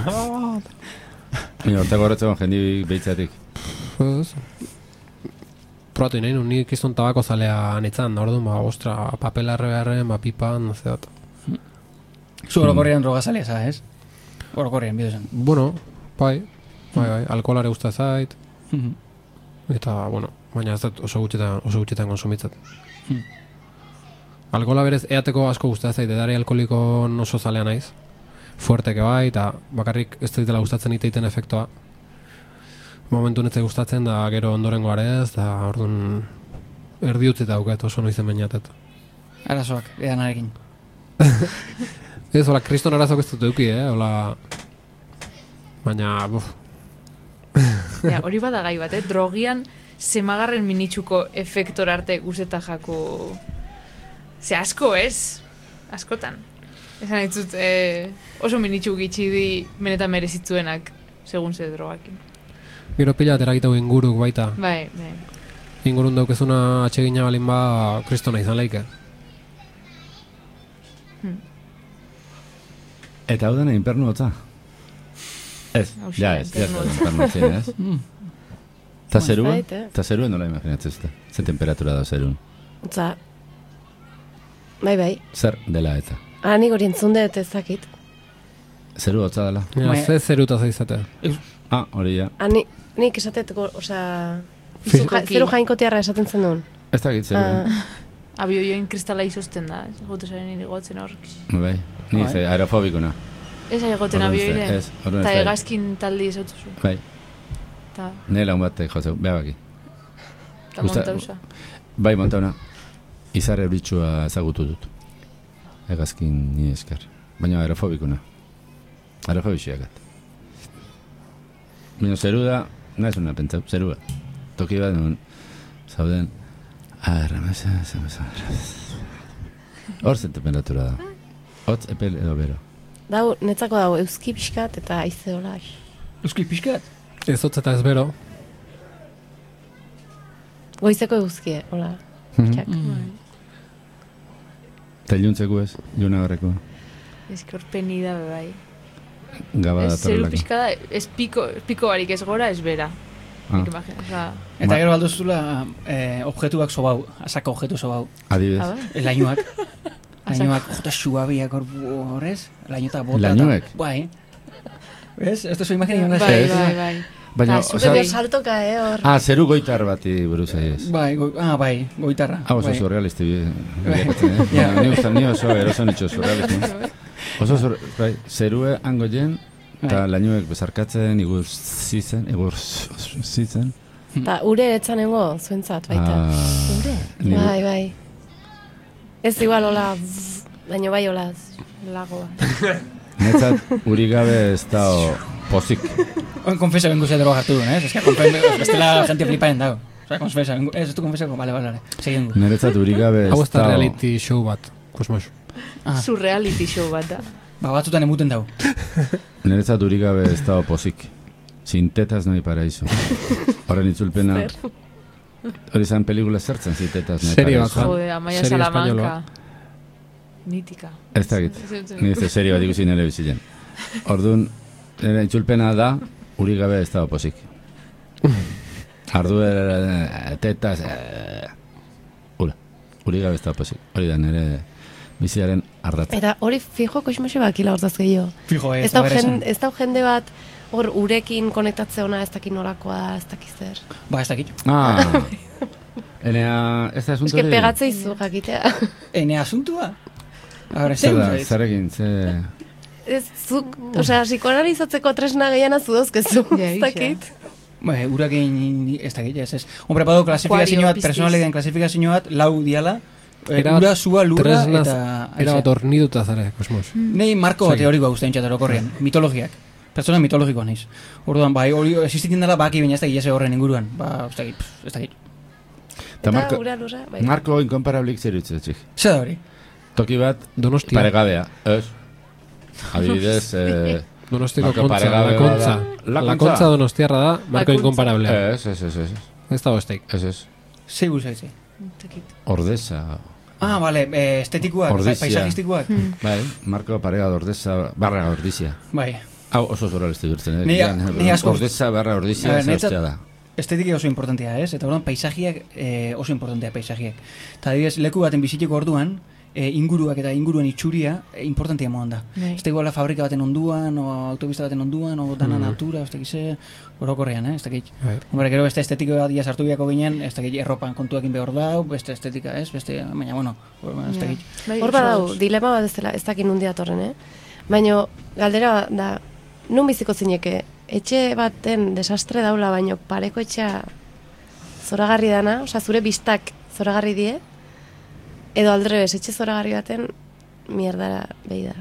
Ni hortako horretzen jendi behitzatik. Pues, probatu nahi nun, nik kriston tabako zalea netzan, da orduan, ba, ostra, papela erre beharren, ba, pipan, naze bat. Zu orokorrean droga zalea za, ez? Orokorrean, bideo zen. Bueno, bai, bai, bai, alkoholare usta zait, Mhm. eta, bueno, baina ez dut oso gutxitan, oso gutxitan konsumitzat. Hmm. Alkohola berez eateko asko gustatzen zait, edari alkoholiko oso zalea naiz. Fuerteke bai, eta bakarrik ez ditela gustatzen iteiten efektoa. Momentu netzai gustatzen, da gero ondorengo arez, da orduan erdi utzita daukat oso noizen bainatet. Arazoak, edanarekin. Ez, hola, kriston arazok ez dut eduki, eh, hola... Baina, buf, Ja, hori bada gai bat, eh? Drogian zemagarren minitsuko efektor arte guzeta jako... Ze asko, ez? Askotan. Esan ditzut, eh, oso minitsu gitxi di benetan merezitzuenak, segun ze drogakin. gero pila eragitau inguruk baita. Bai, bai. Ingurun daukezuna atsegina balin ba, kristona izan laike. Hmm. Eta hau dena inpernu hotza? Ez, Hauxe, ja ez, ja ez, inpernu hotza. inpernu hotza, ez? Mm. Ta zerua? Zait, eh? Ta zerua nola imaginatzen zute? Ze temperatura da zerun? Otza, bai, bai. Zer dela eta? Ah, nik hori entzun dut ezakit. Zeru hotza dela? Ja, Baina- ze zeruta zaizate. Ah, hori ja. Ah, ni, nik esateteko, osea... Fizikoki. Zeru jainkotiarra esaten zen duen. Ez da git zeruen. Ah, Abioioen kristala izosten da, ez? Gote zaren irigotzen hor. Bai, ni Bai. ze aerofobikuna. Ez ari goten Orduan ez da- abioire. ez, orduan ez Eta da- egazkin taldi ezautuzu. Bai, Eta nire lagun bat jozeu, beha baki. eta Gusta- montauza. Bai, montauna, izar euritxua ezagutu dut. Egazkin ni esker. Baina aerofobikuna. Aerofobixeakat. Baina zeru da, nahi zuna pentsau, zeru da. Toki bat nun, zauden, arramasa, zamasa, hor zen temperatura da. Hotz, epel edo bero. dau, netzako dago euski pixkat eta aize hola. Euski pixkat? Ez hotz eta ez bero. Goizeko euskie, hola. Mhm. Pixak. Mm. Eta iluntzeko ez, juna horreko. Eskorpeni da bai. Gaba Ez zeru datorrelako. pixka da, ez piko, piko barik ez gora, ez bera. Ah. Nik imagino, oza... Eta Ba- gero aldozula eh, objetuak sobau, asako objetu sobau. Adibidez. Ah, bai? Lainuak. Lainuak, jota suabiak hor, horrez? Lainuta bota. eta- Lainuek? Bai. Ez? Ez da zu imagina Bai, ez? bai, bai. Baina, Ba, osea, zure Medio saltoka, eh, hor. ah, zeru goitar bati buruz ez. Bai, go, ah, bai, goitarra. Ah, oso bai. surrealisti bi. Bai. Ja, ni usta ni oso eroso nicho surrealisti. Oso sur, bai, zerue hango jen, eta Bai. lainuek bezarkatzen, igur zitzen, igur zitzen. Eta ure etzanengo zuentzat, baita. Ah, Ure? ni- Bai, bai. Ez igual hola, zzz, baino bai hola, zzz, lagoa. Netzat, uri gabe ez da, pozik. Oin konfesa bengu ze droga hartu duen, eh? Ez que konfesa, bestela gente fliparen dago. Osa, konfesa, ez du konfesako, bale, bale, bale. Seguindu. Niretzat urik gabe Hau ez da dago. reality show bat, Kosmos. Ah, Surreality show bat da. ba, batzutan emuten dago. Niretzat urik gabe ez dago pozik. Sin tetas no hay paraíso. Horren itzulpena... Hori zan pelikula zertzen, sin tetas no hay Serie bat, paraíso. Juan. Jode, Amaia Serie Salamanca. espainola. Mítica. Ez da git. Ni ez serio bat ikusi nire bizitzen. Orduan, nire itzulpena da, urik gabe ez dago pozik. Ardu eh, tetas... Eh, ura, urik gabe ez dago pozik. Hori da nire biziaren ardatza. Eta hori fijo Kosmose bakila hortaz gehiago. Fijo, ez Ez da da jende, ez da jende bat hor urekin konektatze ona ez dakit norakoa da, ez dakit zer. Ba, ez dakit. Ah, enea, ez da Ez asunto que pegatzei zu jakitea. Ene asuntua? Ahora, Zer zeu, da, zaiz. zarekin, ze... Ez zuk, osea, psikoanalizatzeko tresna gehiana zu dauzkezu, Ja, ez isa. dakit. Ba, urakin, ez dakit, ez ez. Hombre, badu klasifikazio bat, Aquario, personaliden klasifikazio bat, lau diala, eh, Era ura, sua, lurra, tresnaz- eta... Era bat haizea. orniduta zare, Kosmos. Nei marko Segi. teorikoa guztain txatarokorrian, mitologiak. Pertsona mitologikoa naiz. Orduan, bai, hori existitzen dela baki baina ez dakit ez horren inguruan. Ba, ez dakit, pff, ez dakit. Eta Eta Marko, ura lurra, bai. Marko inkomparablik zer utzetzik. Zer da hori? Toki bat, Donostia. paregabea, ez? Adibidez, eh, Donostiko Marko kontza, paregabe la bada. kontza. La La kontza. kontza donostiarra da, marko kontza. inkomparable. ez, ez, ez, ez, Ez dago esteik. ez, ez. Zei guzaitze. Ordeza, Ah, bale, eh, estetikoak, Ordizia. paisajistikoak. bai, Marko parega ordeza, barra ordizia. Bai. Hau oso zora lezte durtzen, eh? Ni- Bian, ni asko- Ordeza barra A ordizia, ber, ez niretzat- hostia da. Estetika oso importantea, ez? Eta orduan, paisajiak eh, oso importantea paisajiak. Eta adibidez, leku baten biziteko orduan, eh, inguruak eta inguruen itxuria eh, importantea moan da. Bai. Ez da iguala fabrika baten onduan, o autobista baten onduan, o dana Mhm. natura, ez dakize, orokorrean, eh? Ez dakit. Bai. Hombre, gero beste estetiko bat ia sartu biako ginen, ez dakit erropan kontuakin behar dau, beste estetika, ez? Beste, baina, bueno, ez dakit. Bai, Hor badau, dilema bat ez dela, ez dakit nundi datorren, eh? Baina, galdera da, nun biziko zineke, etxe baten desastre daula, baino pareko etxea zoragarri dana, osea, zure bistak zoragarri die, edo aldrebes, etxe zoragarri baten mierdara behi da.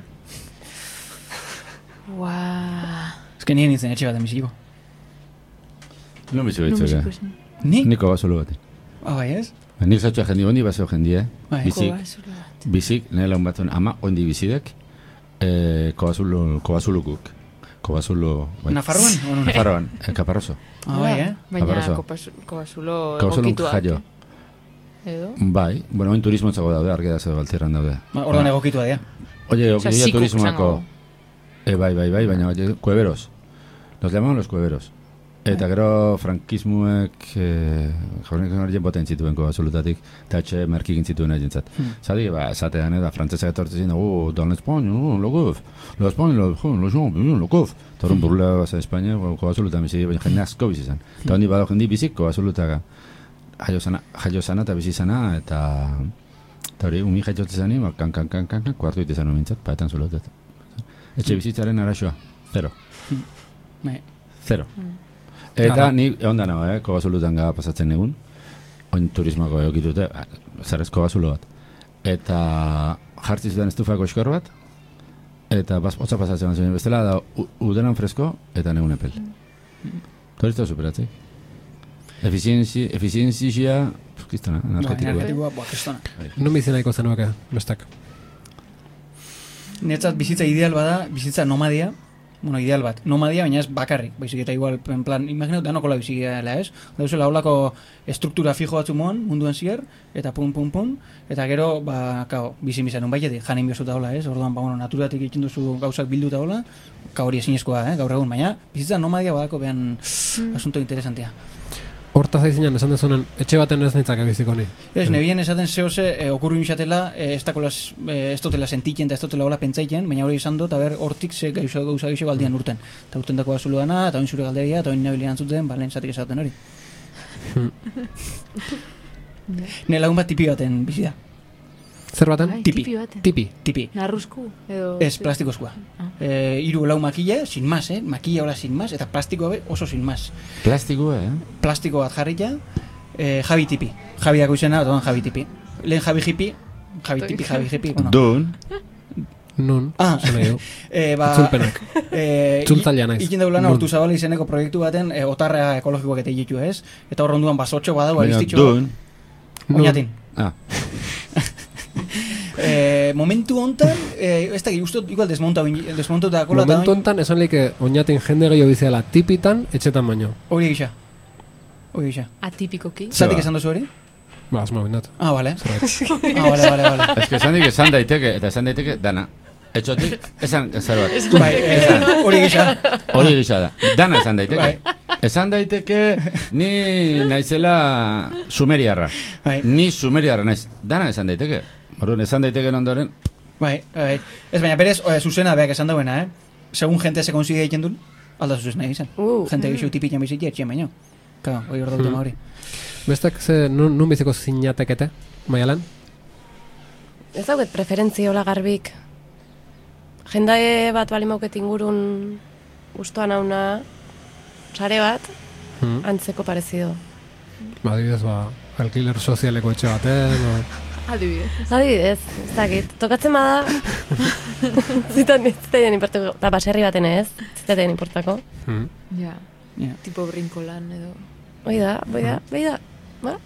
Ua. Ez que nien nintzen etxe baten biziko. Non bizu Non bitzeka. biziko zen. Ni? Niko basolo baten. Ah, bai, ez? Nik zatxoa jendi, ondi baseo jendia, eh? Bai. Bizik, Kobazulo bat. bizik, nahi laun batzuen ama, ondi bizidek, eh, kobazulo, kobazulukuk. Kobazulo... bai. Nafarroan? O non? Nafarroan, eh, Kaparroso. Ah, bai, eh? Baina Abrazo. kopazu- kobazulo Kobazulo egokituak. jaio. Edo? Bai, bueno, oin turismo txago daude, argeda zego baltzirran daude. Ba, Orduan egokitua dira. Oye, Osea, okia sikuk turismoako... zango. Eh, bai, bai, bai, baina oye, kueberos. Nos llamaban los kueberos. Eta gero frankismuek eh, jaunek horien boten zituen absolutatik, eta etxe merkik zituen agentzat. Hmm. Zadi, ba, esatean, da, frantzesak etortzen zin, oh, dans l'Espagne, oh, lo gof, lo Espagne, lo jo, lo jo, lo gof. Eta horren burla basa Espainia, ko absoluta bizi, baina jende asko bizi zen. Eta hondi bado jendi bizik, ko absolutaka jaio sana, jaio sana eta bizi sana, eta eta hori, umi jaiotzen zani, ba, kan, kan, kan, kan, kan, kuartu ite zan omintzat, paetan zulotet. Etxe bizitzaren arazoa, zero. Bai. Zero. Eta Claro. ni egon da nago, eh, kobazulutan gara pasatzen egun, oin turismako egokitute, zerrez kobazulo bat. Eta jartzi zuten estufako eskor bat, eta baz, hotza pasatzen bat zuen, bestela da u- udenan fresko eta negun epel. Torista superatzik. Efizienzi, efizienzia, kistana, energetikoa. Energetikoa, boa, kestona. Non bizi nahiko zenuake, bestak. Netzat bizitza ideal bada, bizitza nomadia, bueno, ideal bat, nomadia, baina ez bakarrik, baizik eta igual, en plan, imaginatu danokola bizigela, ez? Dauzela holako estruktura fijo batzu moan, munduan zier, eta pum, pum, pum, eta gero, ba, kao, bizin bizan, unbaitetik, janein bihozuta hola, ez? Orduan, ba, bueno, naturatik ikin duzu gauzak bilduta hola, ka hori ezinezkoa, eh, gaur egun, baina bizitza nomadia badako behan asunto interesantea. Hortaz aizinan esan dezunen, etxe baten ez nintzake biziko ni. Ez, nebien esaten zehose, e, okurru inxatela, e, ez dakolaz, e, ez totela sentitzen, eta ez totela hola pentsaiken, baina hori izan dut, aber hortik ze gauza gauza gauza galdian urten. Eta urten dako azulu dana, eta oin zure galderia, eta oin nabili antzuten, ba, lehen zatik esaten hori. Ne lagun bat tipi baten bizi da. Zer baten? Ai, Tipi. tipi baten. Tipi. Tipi. Narrusku. Edo... Ez, plastikozkoa. Ah. E, iru lau makilla, sin más, eh? Makilla hola sin más, eta plastikoa be oso sin más. Plastikoa, eh? Plastiko bat jarrita, e, Javi Tipi. Javi dako izena, otoan Javi Tipi. Lehen Javi Hipi, Javi Tipi, Javi Hipi, bueno. Dun, Nun, Ah. zan nahi du. Eh, ba, Itzulpenak. Eh, Itzultzailea naiz. Ikin daulana Nun. Hortu Zabala izeneko proiektu baten eh, otarra ekologikoak eta ditu, ez? Eta hor onduan basotxo badau, Baina, abiztitxo. dun. Oinatin. Ah, Eh, momentu hontan, eh, ez da, uste dut igual desmonta, desmonta eta kola eta Momentu hontan, esan like, oinatin jende gehiago biziala tipitan, etxetan baino. hori gisa. Hori gisa. Atipikoki. Zatik ba. esan duzu hori? Ba, asma bindat. Ah, bale. Zerbait. Ah, bale, bale, bale. ez que esan dik esan daiteke, eta esan daiteke dana. Etxotik, esan zer bat. Bai, eh, hori gisa. Hori gisa da. Dana esan daiteke. Bai. Esan daiteke ni naizela sumeriarra. Bai. Ni sumeriarra naiz. Dana esan daiteke. Orduan, esan daiteke ondoren, Bai, bai. Ez baina berez, eh, zuzena beak esan dauena, eh? Segun gente se consigue egiten duen, alda zuzena izan. Uh. Gente gixu tipitan bizitia etxean baino. Claro, hori hor dautema hori. Bestek ze nun, nun biziko zinatekete, maialan? Ez dauket preferentziola garbik. Jendae bat bali mauket ingurun ustoan hauna sare bat, Hmm. antzeko parezido. Ba, adibidez, ba, alkiler sozialeko etxe baten, o... Adibidez. Adibidez, ez dakit, tokatzen bada, zitan zitaten importako, eta baserri baten ez, zitaten importako. Hmm. Ja, Ja. tipo brinkolan edo. Hoi da, hoi da, hoi da, ba?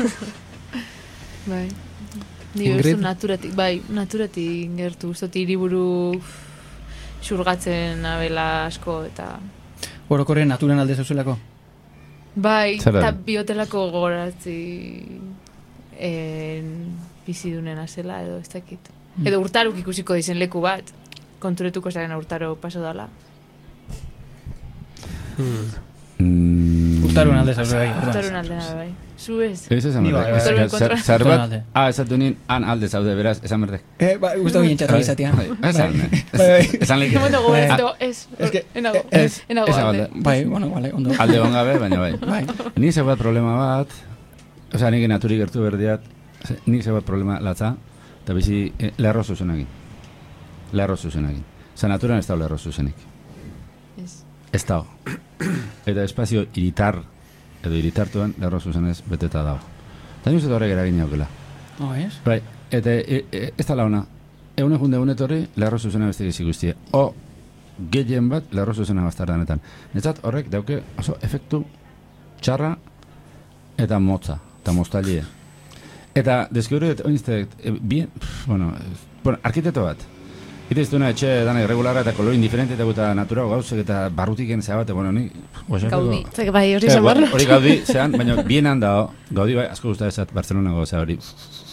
Bai. Ni Ingrid? uste naturatik, bai, naturatik gertu, uste hiriburu xurgatzen abela asko eta... Orokorren naturan alde zauzelako. Bai, Zer da? eta biotelako gogoratzi en, bizidunena zela edo ez dakit. Edo urtaruk ikusiko dizen leku bat, konturetuko zaren urtaro paso dala. Mm, Urtarun alde zauze bai. Urtarun aldena bai. Zu ez? Ez esan Ni bai, berdek. bai, bai. Zer- zer- Zer Urtarun bat, alde. ah, esatu nien, han alde zaude, beraz, esan berdek. Eh, ba, guztu ginen txatu izatea. Bai, esan, Bai, bai. esan lehik. No mondo Bai. gobeto, ez, Es que- enago, Ez, enago ez alde. alde. Bai, bueno, vale, ondo. Alde ongabe, baina bai. Bai. Ni ze bat problema bat, osea, nik naturi gertu berdiat, ze- nik ze bat problema latza, eta bizi eh, lerro zuzenagin. Lerro zuzenagin. Osa, naturan ez dago lerro zuzenik. Ez. Ez dago. Eta espazio iritar, edo iritartuan lerro zuzenez beteta dago. Eta nire horrek eragin jaukela. Oh, ez? Bai, eta e, e, ez da launa. Egun egun degun etorri, lerro zuzena beste gizik guztia. O, gehien bat, lerro zuzena bastardanetan. Netzat horrek dauke oso efektu txarra eta motza, eta moztalia. Eta deskiburu, oinzte, e, bien, pff, bueno, e, bueno, arkitekto bat. Ite iztuna etxe dana irregularra eta kolor indiferente eta natura gauzek eta barrutiken zea bat, bueno, ni... Gaudi. Zek bai, hori Eh, izan bueno, behar. hori gaudi, zean, baina bienan dago, gaudi bai, asko guztatzen zat Barcelonako, zea hori,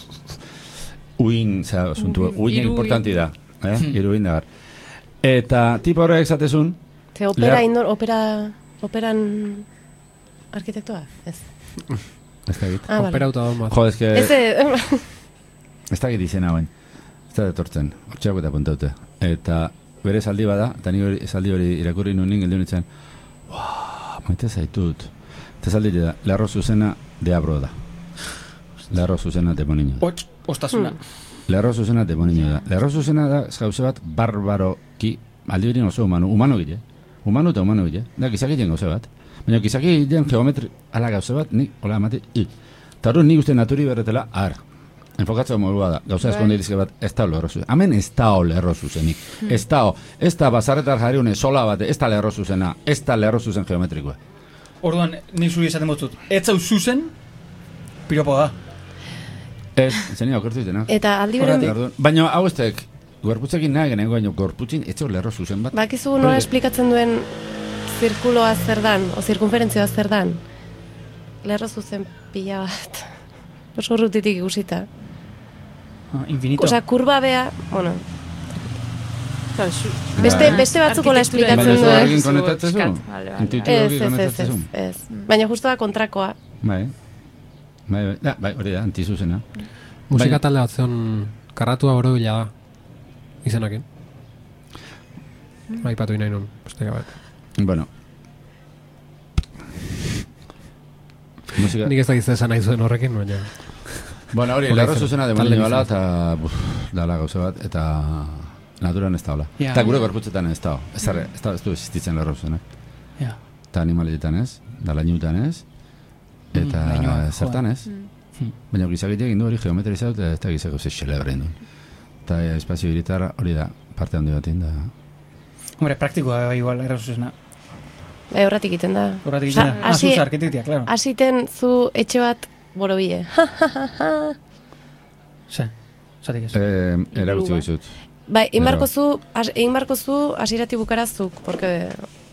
uin, zea, asuntu, Uin, uin iruin. importanti da, eh, iruin da bar. Eta tipo horrek zatezun, Ze opera Lehar- indor, opera, operan arkitektoa? Ez. ez da egit. Ah, bale. Operauta da bat. Jo, ez que, Ez, eh, ez da egit izena hauen, ez da detortzen, hortxeako eta puntaute. Eta bere zaldi bada, eta ni hori, zaldi hori irakurri nuen ningen, geldiun itzen, wow, maite zaitut. Eta zaldi da, lerro zuzena deabro da. Lerro zuzena demonino da. Hots, ostasuna. Lerro zuzena demonino da. Lerro zuzena da, gauze bat, barbaroki, aldi horien oso humano, humano gile. Humano eta humano gile. Da, gizaki jen gauze bat. Baina gizaki jen geometri, ala gauze bat, nik, hola, amate, i. Eta hori nik uste naturi berretela, ar. Enfokatzea modua da, gauza eskonde irizke bat, ez da lerro zuzen. Hemen ez da lerro zuzenik. Ez da, ez da bazarretar jarriune sola bat, ez da lerro zuzena, ez da lerro zuzen geometrikoa. Orduan, nik zuri esaten botut. Ez zau zuzen, piropo da. Ez, zenia okertu itenak. eta aldi beren, Horregatik. Baina hau estek, gorputzekin nahi genengo, baina gorputzin ez zau lerro zuzen bat. bakizu nola esplikatzen duen zirkuloa zer dan, o zirkunferentzioa zer dan. Lerro zuzen pila bat. Oso urrutitik ikusita. Ah, infinito. Osa, kurba bea, bueno, Claro, zu- Beste- Bai. beste batzukola Arkitektura esplikatzen edo- duen. Baina zuarekin zu konektatzen zu? eskat, vale, vale. Intuitu- ez, Hori ez, ez, ez, konektatzen ez. Baina justo da kontrakoa. Bai. Bai, bai, da, bai, hori da, antizuzena. Musika Baina- talde bat zeon karratua oro bila da. Izenakin. Aipatu inain nun, beste bat. Bueno. Musika... Nik ez da gizte esan nahi zuen horrekin, baina... Bueno, hori, Hori lerro zen, zuzena talde demonio bala, bizitza. eta buf, dala gauza bat, eta naturan ez da hola. Ja. Eta gure gorputzetan ez da, ez da, ez da, ez du existitzen lerro zuzenak. Ja. Eta animaletan ez, da lainutan ez, eta Mm, lainoa, zertan ez. Mm. Baina gizakitek egin du hori geometrizatu, eta ez da gizako ze xelebren duen. Eta eh, espazio iritar hori da, parte handi bat da. Hombre, praktikoa igual, errazuzena. Bai, horretik iten da. Horretik Osa, iten da. Ah, hasi- zuz, arketitia, claro. Hasiten zu etxe bat borobile. Ze, zatik ez. Eh, erakutsi Iglua. dizut. Bai, egin Pero- barko zu, has- egin barko zu hasierati bukarazuk, porque,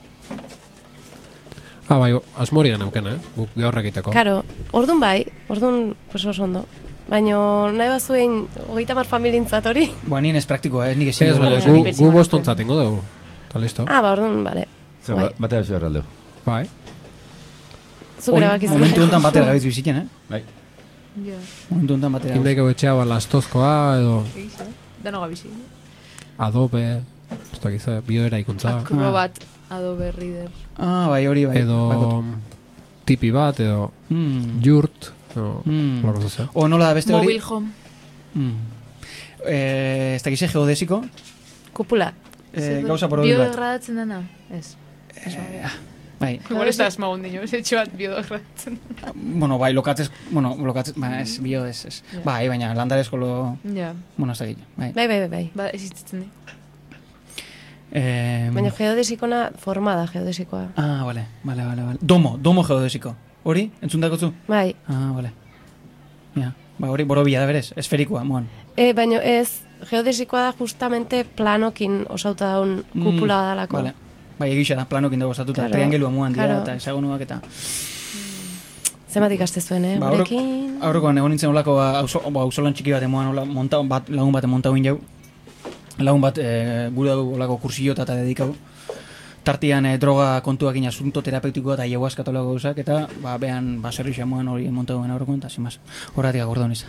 Ah, bai, asmorian neuken, eh? Guk gaur egiteko. karo, ordun bai, ordun, pues oso ondo. Baina nahi bazuen hogeita mar familintzat hori. Boa, nien ez praktikoa, ez nik ezin. Ez, dugu. baina, Oso gu, pezima gu bostontzat nuke. ingo dugu. Eta listo. Ah, ba, ordun, bale. Zer, Bai. ba- batera zuen erraldeu. Bai. Zuk erabakizu. Momentu honetan batera gabiz bizitzen, eh? Bai. Ja, Momentu honetan batera. Indaiko etxea bala astozkoa edo egiz, eh? Dano gabizi. Adobe, ez dakiz, bioera ikuntza. Acrobat, Adobe Reader. Ah, bai, hori, bai. Edo Bakot. tipi bat, edo Mm. jurt, edo Mm. holako zuzea. O nola da beste hori? Mobile Home. Mm. Eh, ez dakize geodesiko, Kupula. eh, gauza porobil bat. Biodegradatzen dena? Ez. Bai, Igual ez da asmagun dino, ez etxe bat biodegradatzen. bueno, bai, lokatzez, bueno, lokatzez, ba, ez, bio, ez, ez. Ja. Bai, baina, landarezko lo, Ja, bueno, ez dakit, bai. Bai, bai, bai, bai. ba, existitzen di. Eh, Baina geodesikona forma da geodesikoa. ah, vale, vale, vale, vale. Domo, domo geodesiko. Hori, entzuntako zu? Bai. Ah, vale. Ja, ba, hori borobila da berez, esferikoa, moan. E, baina ez, geodesikoa da justamente planokin osauta daun kupula Mm, dalako. Vale. Bai, egisa da, planokin dago osatuta, Claro, triangelua muan dira, claro. eta hexagonuak eta... Zenbat ikaste zuen, eh? Ba, aurreko- Gurekin. Aurrekoan egon nintzen olako ba, auzo, ba, auzolan txiki bat emoan ola, monta, bat, lagun bat montau jau. Lagun bat e, gure dugu olako kursiota eta dedikau. Tartian e, droga kontuak ina asunto terapeutikoa eta ayahuasca tolako gauzak, eta ba, behan baserri xamoan hori montau ben aurrekoan, eta zimaz. Horretik agorda honiz.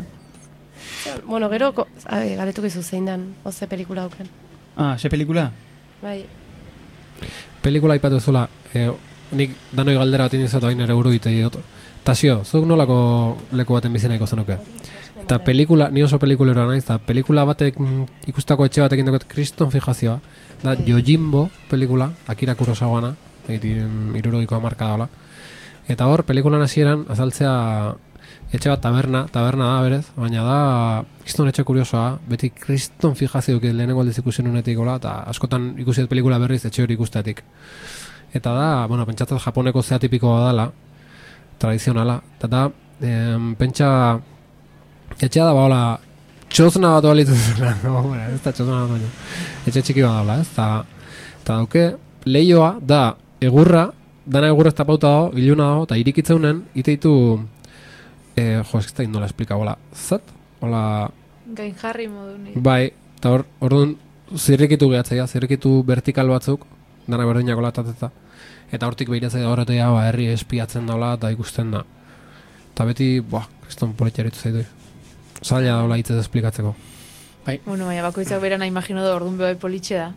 Bueno, gero, ko, abe, galetuk izu zein dan, oze pelikula auken. Ah, ze pelikula? Bai. Pelikula aipatu zula, eh, nik danoi galdera bat indizatu hain ere buru ditei dut. Tasio, zuk nolako leku baten bizinaiko zenuke? Eta pelikula, ni oso pelikulera naiz, eta pelikula batek mm, ikustako etxe batekin duket kriston fijazioa, da Yojimbo pelikula, Akira Kurosawana, egiten irurogikoa marka daola. Eta hor, pelikulan hasieran azaltzea etxe bat taberna, taberna da berez, baina da kriston etxe kuriosoa, beti kriston fijazio dukit lehenengo aldiz ikusi nunetik gola, eta askotan ikusi dut pelikula berriz etxe hori ikusteatik. Eta da, bueno, pentsatzen japoneko zea tipikoa dala, tradizionala, eta da, em, pentsa, etxea da, baola, txosna bat balitu zela, no, bueno, ez da txosna bat baina, etxe txiki bat daula, ez, eta, eta dauke, lehioa da, egurra, dana egurra ez tapauta dago, iluna dago, eta irikitzeunen, iteitu, eh, jo, ez da indola esplika, hola, zat, hola, Gain jarri modu ni. bai, eta hor, orduan, zirrikitu gehatzaia, zirrikitu vertikal batzuk, dana berdinako latateta, eta hortik behiratzea da horretea, ba, herri espiatzen daula, eta ikusten da. Eta beti, buah, kriston politxeritu zaitu. Zaila daula hitzez esplikatzeko. Bueno, baina bakoitzak berana imagino da orduan bebai politxe da.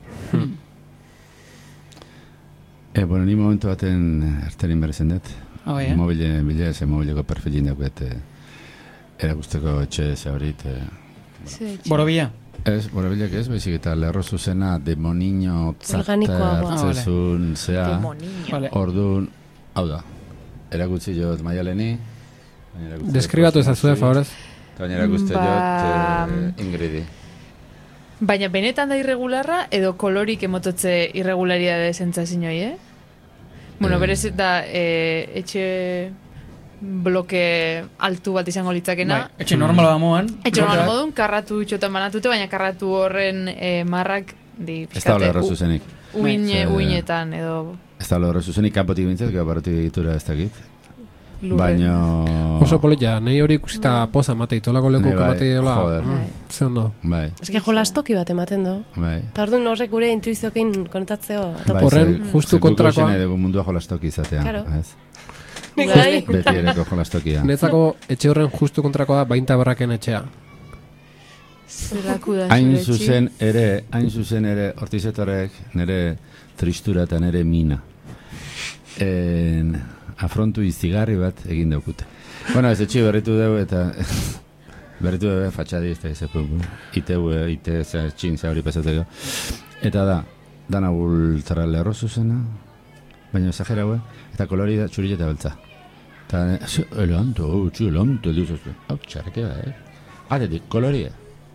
E, bueno, ni momentu baten arterin berrezen dut. Ah, bai, eh? Mobile, bile, ze mobileko perfilin dagoet, e, erakusteko etxe ze horit. E, Borobila? ez, borobilek ez, baizik eta lerro zuzena demoniño tzat Organikoagoa. hartzezun, zea, Demoniño. Vale. orduan, hau da, erakutsi jot maialeni, baina erakutsi Deskribatu jot ezazue, favorez. eta baina erakutsi Ba- jot e, Ingridi. Baina benetan da irregularra edo kolorik emototze irregularidade sentsazioei, eh? Bueno, Eh. berez da eh, etxe bloke altu bat izango litzakena. Bai, etxe normal bat moan. Etxe bloke normal bat. modun, karratu txotan banatute, baina karratu horren eh, marrak di, Ez da lerro u- zuzenik. uin, Bai. uinetan edo Ez da lerro zuzenik kanpotik bintzat, gero barrutik egitura ez dakit. lurren. Baina... Oso politia, nahi hori ikusita poza emate, itolako leku Bai, bai, emate, hola, joder. mm, ze ondo. Bai, Ez que jolastoki bat ematen du. bai. Eta orduan horrek gure intuiziokin kontatzeo. Eta Bai, Horren ze- justu ze kontrakoa. guk dugu mundua jolastoki izatea. Claro. Ez? Bai. Beti ereko jolastokia. Netzako etxe horren justu kontrakoa da bainta barraken etxea. Zelaku da Hain zure etxe. zuzen ere, hain zuzen ere, hortizetorek nire tristura eta nire mina. En, afrontu izigarri bat egin daukute. Bueno, ez etxi berritu dugu eta berritu dugu fatxadi ez da izapuk. Ite gu, ite ze txin ze hori pasateko. Eta da, dana bultzara lerro zuzena, baina exagera gue, eta kolori da txurila eta beltza. Eta, elanto, oh, txu, elanto, diuzuztu. Hau, txarrake da, eh? Atetik, koloria.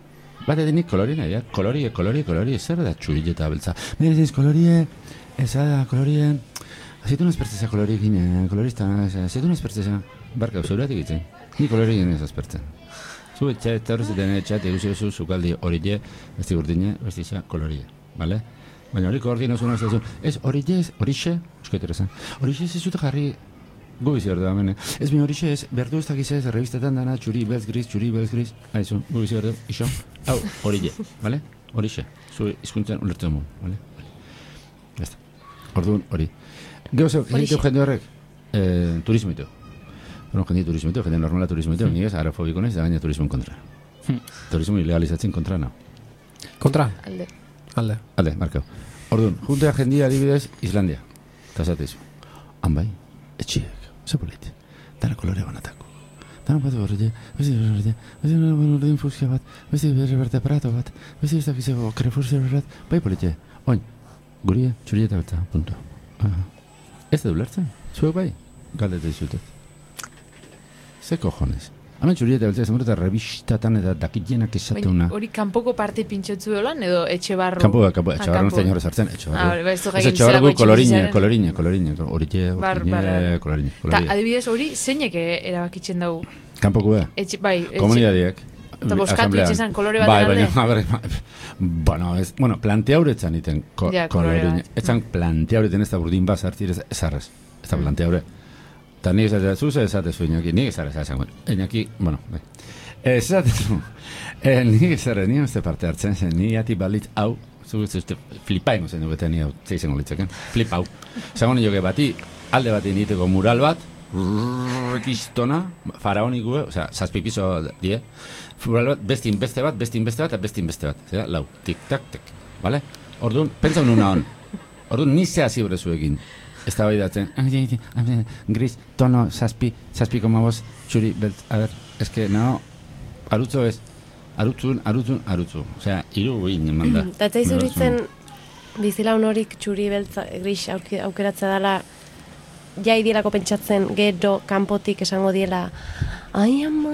bat edenik kolorie nahi, kolorie, kolorie, kolorie, zer da txurile eta beltza. Mira, ez kolorie, ez da, kolorie, azitu unaz pertzeza koloriekin, kolorista, azitu unaz pertzeza, barka, zeuratik itzen, ni koloriekin ez azpertzen. Zu etxe, eta horrez den etxat, eguzi oso, zukaldi horile, besti gurdine, besti isa, kolorie, bale? Baina hori koordina zuen ez da ez horile, ez horixe, eskoetera zen, horixe ez zute jarri, gu bizi hor da, mene. Ez mi horixe ez, berdu ez dakiz ez, revistetan dana, txuri, belz gris, txuri, belz gris, haizu, gu bizi hor da, iso, hau, horile, bale? Horixe, zu izkuntzen ulertzen mun, bale? Basta, orduan hori. Gero zeu, jenditu jende horrek, eh, turismo ito. Bueno, jende turismo ito, jende normala turismo ito, nire ez, arafobiko nez, da gaina turismoen kontra. Turismo ilegalizatzen kontra, no. Kontra? Alde. Alde. Alde, markau. Orduan, juntea jendia adibidez, Islandia. Eta zateizu. Han bai, etxiek, ze polit. Dara kolore banatako. Dara bat horrete, beste horrete, beste horrete infuzkia bat, beste berrete aparato bat, beste ez dakizego krefuzia berret, bai polite. Oin, gurie, txurie eta betza, punto. Aha. Ez da ulertzen? Zuek bai? Galdete izutet. Ze cojones? Hemen txurie eta betza, zemur eta revistatan eta dakitienak esateuna. Hori kanpoko parte pintxotzu dolan, edo etxe barro? Kampo, kampo, etxe barro nintzen horre sartzen, etxe barro. Ah, ez Ez etxe barro kolorine, kolorine, kolorine, horite, kolorine, kolorine. Ta, adibidez hori, zeinek erabakitzen dugu? Kanpoko da? Etxe, bai, etxe. Komunidadiek. Eta boskatu itxezan kolore bat bai, alde? Bai, baina, bueno, ez, bueno, planteauretzan iten ko, ja, kolorine. Etzan planteauretan ez da burdin bat zartir ez arrez. Ez da planteaure. Eta nik esatea zuze esatezu inaki, nik esarez esan. Inaki, bueno, bai. Esatezu, eh, nik esarez, nik ez parte hartzen zen, nik ati balit hau, zuze flipaingo zen dugetan ni hau, zeizengo litzeken, flip hau. Zago nioke bati, alde bati niteko mural bat, kistona, faraonikue, osea, zazpipizo die, mural bat, bestin beste bat, bestin beste bat, eta bestin beste bat, zera, lau, tik, tak, tak, bale? Orduan, pentsa ununa hon, orduan nizea zibrezuekin, ez da bai datzen, gris, tono, zazpi, zazpi koma bost, txuri, belt, a ver, ez que, no, arutzo ez, arutzun, arutzun, arutzu, osea, iru guin eman da. Eta ez izuritzen, bizila honorik txuri, beltza, gris aukeratzea dela, jai dielako pentsatzen, gero, kanpotik esango diela, ai ama,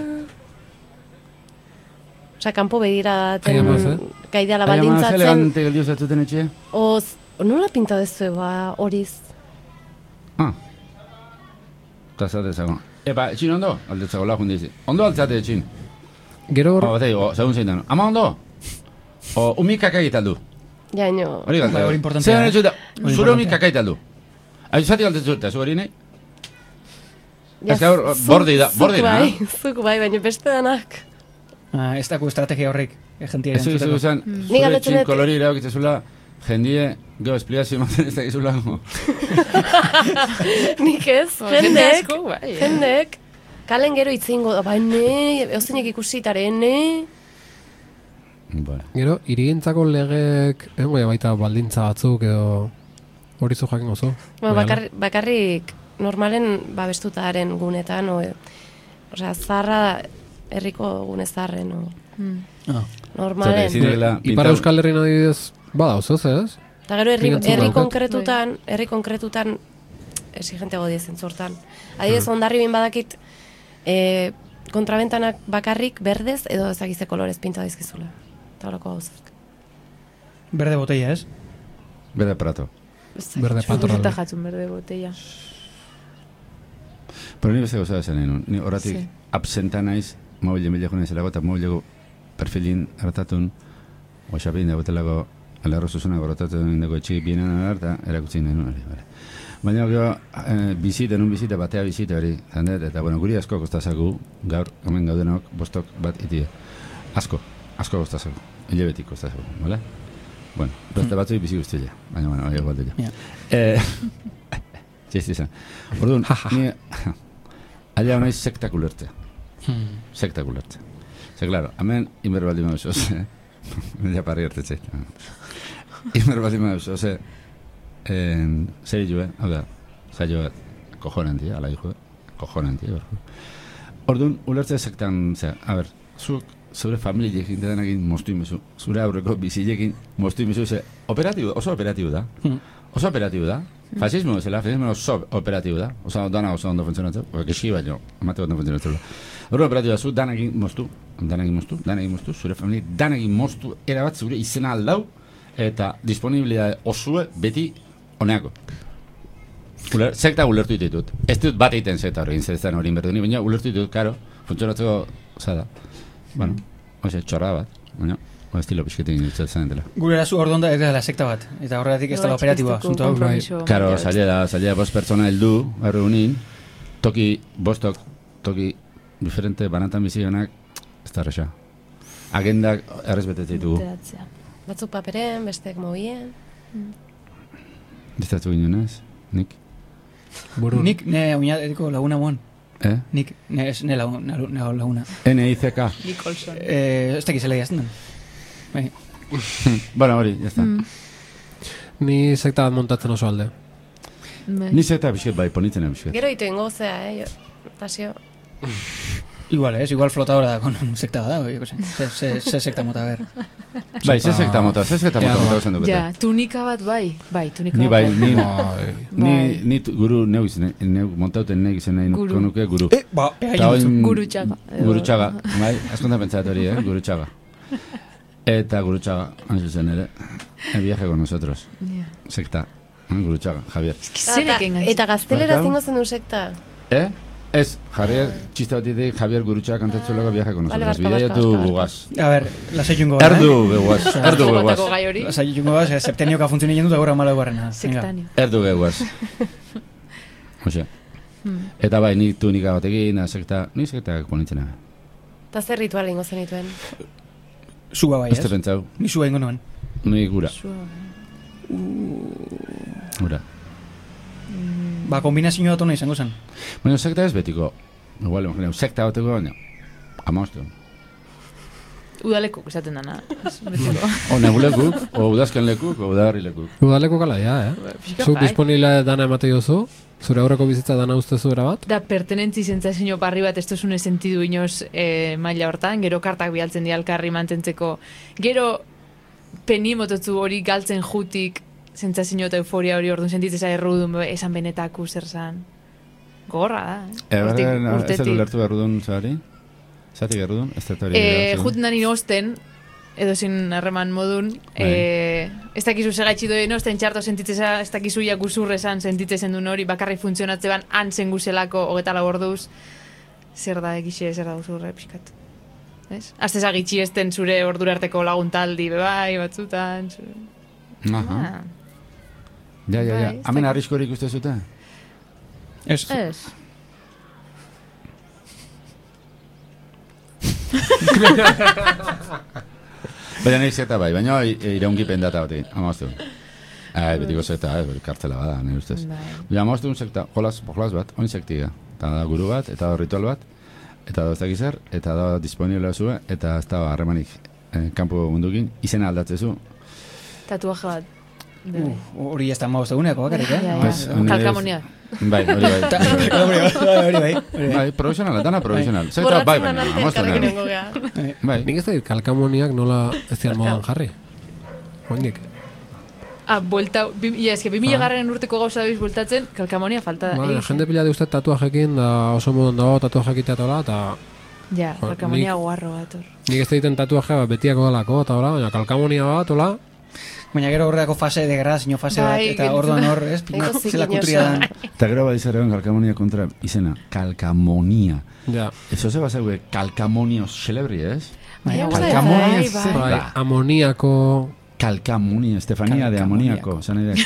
osea, kanpo begira daten, gaidala baldintzatzen. Ai ama, elegante geldio zatzuten etxe? Oz, nola pinta dezu, ba, horiz? Ah. Eta zate zago. Epa, etxin ondo? Aldetzago la jundizi. Ondo altzate etxin? Gero hor... O, batei, o, segun zein dano. Ama ondo? O, umik kakaitaldu? Ja, ino. Hori galta. Hori importantea. Zeran etxuta, zure umik kakaitaldu? Aizu zati galtetzu eta, zu hori nahi? Ez gaur, bordi da, bordi da. Zuk bai, zuk bai, baina beste danak. Ah, ez dako estrategia horrik, jentia Ez zu zen, zure etxin kolori irabakitzezula, jendie, gero espliazio ematen ez dakizula. Nik ez, Jende jendek, asko, bai. jendek, kalen gero itzingo, bai, ne, eozinek ikusitare, ne. Bueno. Gero, irigintzako legek, egon goia baita baldintza batzuk edo hori zu jakin oso. Bueno, bakar, bakarrik normalen babestutaren gunetan, o, osea, zarra herriko gune zarren, o, Ah. normalen. Zere, Ipar Euskal Herrien adibidez, bada oso, ez? Eta gero herri, Nik entzun herri daukat. konkretutan, herri konkretutan exigenteago diezen zortan. Adibidez, ondarribin badakit e, kontrabentanak bakarrik berdez edo ezagize kolorez pinta daizkizula. Eta horako gauzak. Berde botella, ez? Berde prato. Berde patorral. Eta jatzun berde botella. Pero ni beste gauza zen egin. Ni horatik Sí. absenta naiz, mobile mileko naizelago eta mobileko perfilin hartatun, oaxapin da botelako alarro zuzuna gorotatun indako etxik bienen agar, eta erakutzi nahi hori. Vale. Baina gero, eh, bizita, nun bizita, batea bizita hori, zandet, eta bueno, guri asko kostazaku, gaur, hemen gaudenok, bostok bat iti. Asko, asko kostazaku, hilebetik kostazaku, bale? Bueno, beste batzui bizi guztia, baina, bueno, hori egualde ja. Ja. Eh, txisti izan. Orduan, ni, allá honaiz sektakulertzea. Sektakulertzea. Ze, claro, hemen inber baldin maus, oze, ja parri hartetze. Inber baldin maus, oze, zer jo, hau da, zailo bat, kojonan tia, ala dijo, kojonan tia, berko. Orduan, ulertzea sektan, zera, a ber, zuk, zure familiekin denakin moztu imezu, zure aurreko bizilekin moztu imezu, ze, operatibo, oso operatibo da, oso operatibo da, Fasismo zela, fasismo oso operatibo da. Osa, dana oso ondo funtzionatzen. Gexi baino, amate ondo funtzionatzen. Horro operatiboa zu, danagin moztu, danagin moztu, danagin moztu, zure familia, danagin moztu, erabat zure izena aldau, eta disponibilidade osue beti honeako. Uler, sekta ulertu ditut. Ez dut bat egiten sekta hori, inzerezan hori inbertu, baina ulertu ditut, karo, funtzionatzeko, zada. Bueno, oze, txorra bat, baina, o estilo pixketin ditzatzen dela. Gure erazu hor donda ez dela sekta bat, eta horregatik ez dela operatiboa. Zuntu hau, bai. Karo, zaila, zaila bost pertsona heldu, arreunin, toki, bostok, toki, diferente banatan bizionak, ez da resa. Agendak errez betetzen ditugu. Batzuk paperen, bestek mobien. Diztatu ginen ez, nik? Burun. Nik, ne, oinateko laguna moan. Eh? Nik, ne, ez, ne laguna. laguna. N I C K. Nicholson. Eh, ez tekiz elegia zendan. Bai. Bueno, hori, ya está. Mm. Ni sekta bat montatzen oso alde. Ni sekta bisket bai, ponitzen bisket. Gero ito ingo zea, eh, jo, tasio. Igual, ez, igual flotadora da, con sekta da, yo que sé. Se, se, se sekta mota, ber. Bai, ze sekta mota, ze sekta mota mota zen dukete. Ja, tunika bat bai, bai, tunika Ni bai, bat. ni, ni, Bai. ni tu- guru neu izan, neu montauten neu izan nahi Guru. nuke guru. Eh, ba, Ta ega oin- Gurutxaga. Gurutxaga, bai, askonta pentsat hori, eh, Gurutxaga. Eta Gurutxaga, hain zuzen ere, el viaje con nosotros, Ja. sekta, eh, Gurutxaga, Javier. Zenek engain. Eta gaztelera Bai, zingo zen du sekta. Eh? Ez, Javier, txista batetik Javier Gurutxaga kantatzuelako viaje con Vale, nosotros. baska, baska, Bidaiatu baska, gugaz. A ver, lasai jungo gara, Erdu beguaz, erdu beguaz. Batako gai hori. Lasai jungo gara, septenioka funtzionen jendu, da gora mala guarrena. Sektanio. Erdu beguaz. Ose. Hmm. Eta bai, nik tunika batekin, sekta, ni sekta ponitzen nahi. Eta zer ritual ingo zenituen. Zuba bai, Ez te ez? pentsau, Ni zuba ingo nuen. ni gura, gura. Ba, kombinazio bat hona izango zen. Baina sekta ez betiko, igual, imagineu, sekta bateko baina, amauztu. Udaleko esaten dana. Ez, betiko. O negulekuk, o udazken lekuk, o udagarri lekuk. Udaleko kala, ja, eh? Pixka Zuk bai. disponibila dana emate jozu, zure aurreko bizitza dana ustezu erabat, Da pertenentzi zentzazio parri bat ez duzune sentidu inoz eh, maila hortan, gero kartak bialtzen dira elkarri mantentzeko, gero penimototzu hori galtzen jutik zentzazio eta euforia hori orduan sentitzeza errudun esan benetaku zer zan. Gogorra da, eh? Hortik Eberren, ez urtetik. dut ulertu berrudun zari? Zatik errudun? Ez dut hori. Eh, irabazi. juten da nire osten, edo zin harreman modun, eh, ez dakizu segaitxi doen osten txarto sentitzeza, ez dakizu ja guzurrezan sentitzezen duen hori, bakarri funtzionatze ban, han zen guzelako, hogeta lau orduz, zer da egixe, zer da guzurre, pixkat. Ez? Azteza gitxi esten zure ordura arteko laguntaldi, bebai, batzutan, zure... Aha. Ah, Ja, ja, ja. bai, ez Hemen dakit. arriskorik uste zute? Ez. ez. Baina nahi zeta bai, baina iraungipen data bati, amaztu. Eh, betiko zeta, eh, kartzela bada, nire ustez. Bai. Ja, amaztu un sekta, jolas, jolas bat, oin sektiga. Eta da guru bat, eta da ritual bat, eta da ez dakizer, eta da disponible zuen, eta ez da harremanik eh, kanpo mundukin, izena aldatzezu. Tatuaje bat. Bai. Uh, Hori ez da maoz eguneako bakarrik, eh? Ja, Pues, ja. nire- Kalkamonia. Bai, hori bai. Hori bai, hori bai. hori bai. Bai, profesionala, dana profesional. Sekta bai, baina, amaztu elkarrekin nahi. nengo geha. Bai, nik ez da kalkamoniak nola ez dian modan jarri. Oindik. Ah, buelta, bi, ja, eske, bi mila garren urteko gauza dabiz bueltatzen, kalkamonia falta da. Ba, egia. jende pila de uste tatuajekin, da oso modon dago tatuajeak iteatola, eta Ja, Jo, kalkamonia nik- guarro bat hor. nik ez da egiten tatuaje bat betiako dalako, eta hola, baina kalkamonia bat, hola, Baina gero horreko fase de grazio fase bat, Bai, eta gelditzen orduan da. hor, ez? Nahiko Zela zikinosa. kutria dan. eta gero bai zer egon kalkamonia kontra izena, kalkamonia. ja. Eso se basa gue kalkamonio celebri, ez? Baina, Bai, Kalkamonia bai, zer Bai, da? amoniako, Kalkamonia, Estefania de amoniako, zan ere.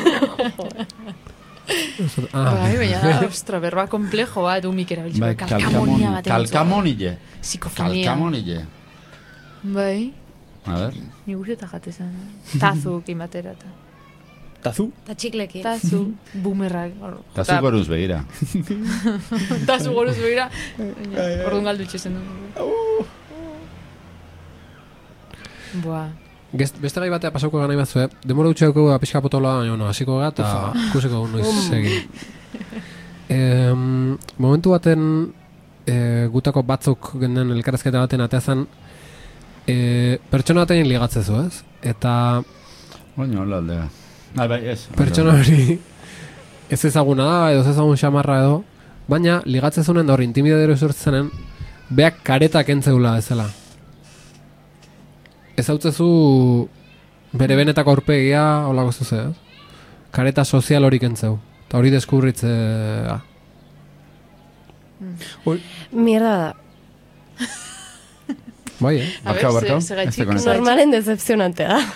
ah, Bai, baina, ostra, berba komplejo bat, umik erabiltzen. Bai, kalkamonia bat. kalkamonille. Psikofonia. Kalkamonille. Bai, A ver. ni guzti eta jatezan. Tazuk imatera eta. Tazu? Eta txiklekin. Tazu, bumerrak. hor, Eta jota- zu goruz begira. Tazu goruz begira. Orduan galdu itxezen du. Buah. Gest, beste gai batea pasauko gana imatzue, demora utxeako pixka potola, baina bueno, hasiko gara, eta ikusiko noiz egin. Em, momentu baten, e, gutako batzuk genden elkarrezketa baten ateazan, e, pertsona batean ligatzezu, ez? Eta Baina, hola aldea. Ah, bai, ez. pertsona hori ez ezaguna da, edo ez ezagun xamarra edo, baina ligatzen zunen da hor intimidadero izurtzenen, beak karetak entzeula ezela. Ez hautzezu bere benetako aurpegia, holako zuze, ez? Kareta sozial horik entzeu. Eta hori deskubritzea. Mierda da. Bai, eh? A Barkau, ver, barkau. se- segaitxik- Ez da koneta. Normalen decepcionantea da.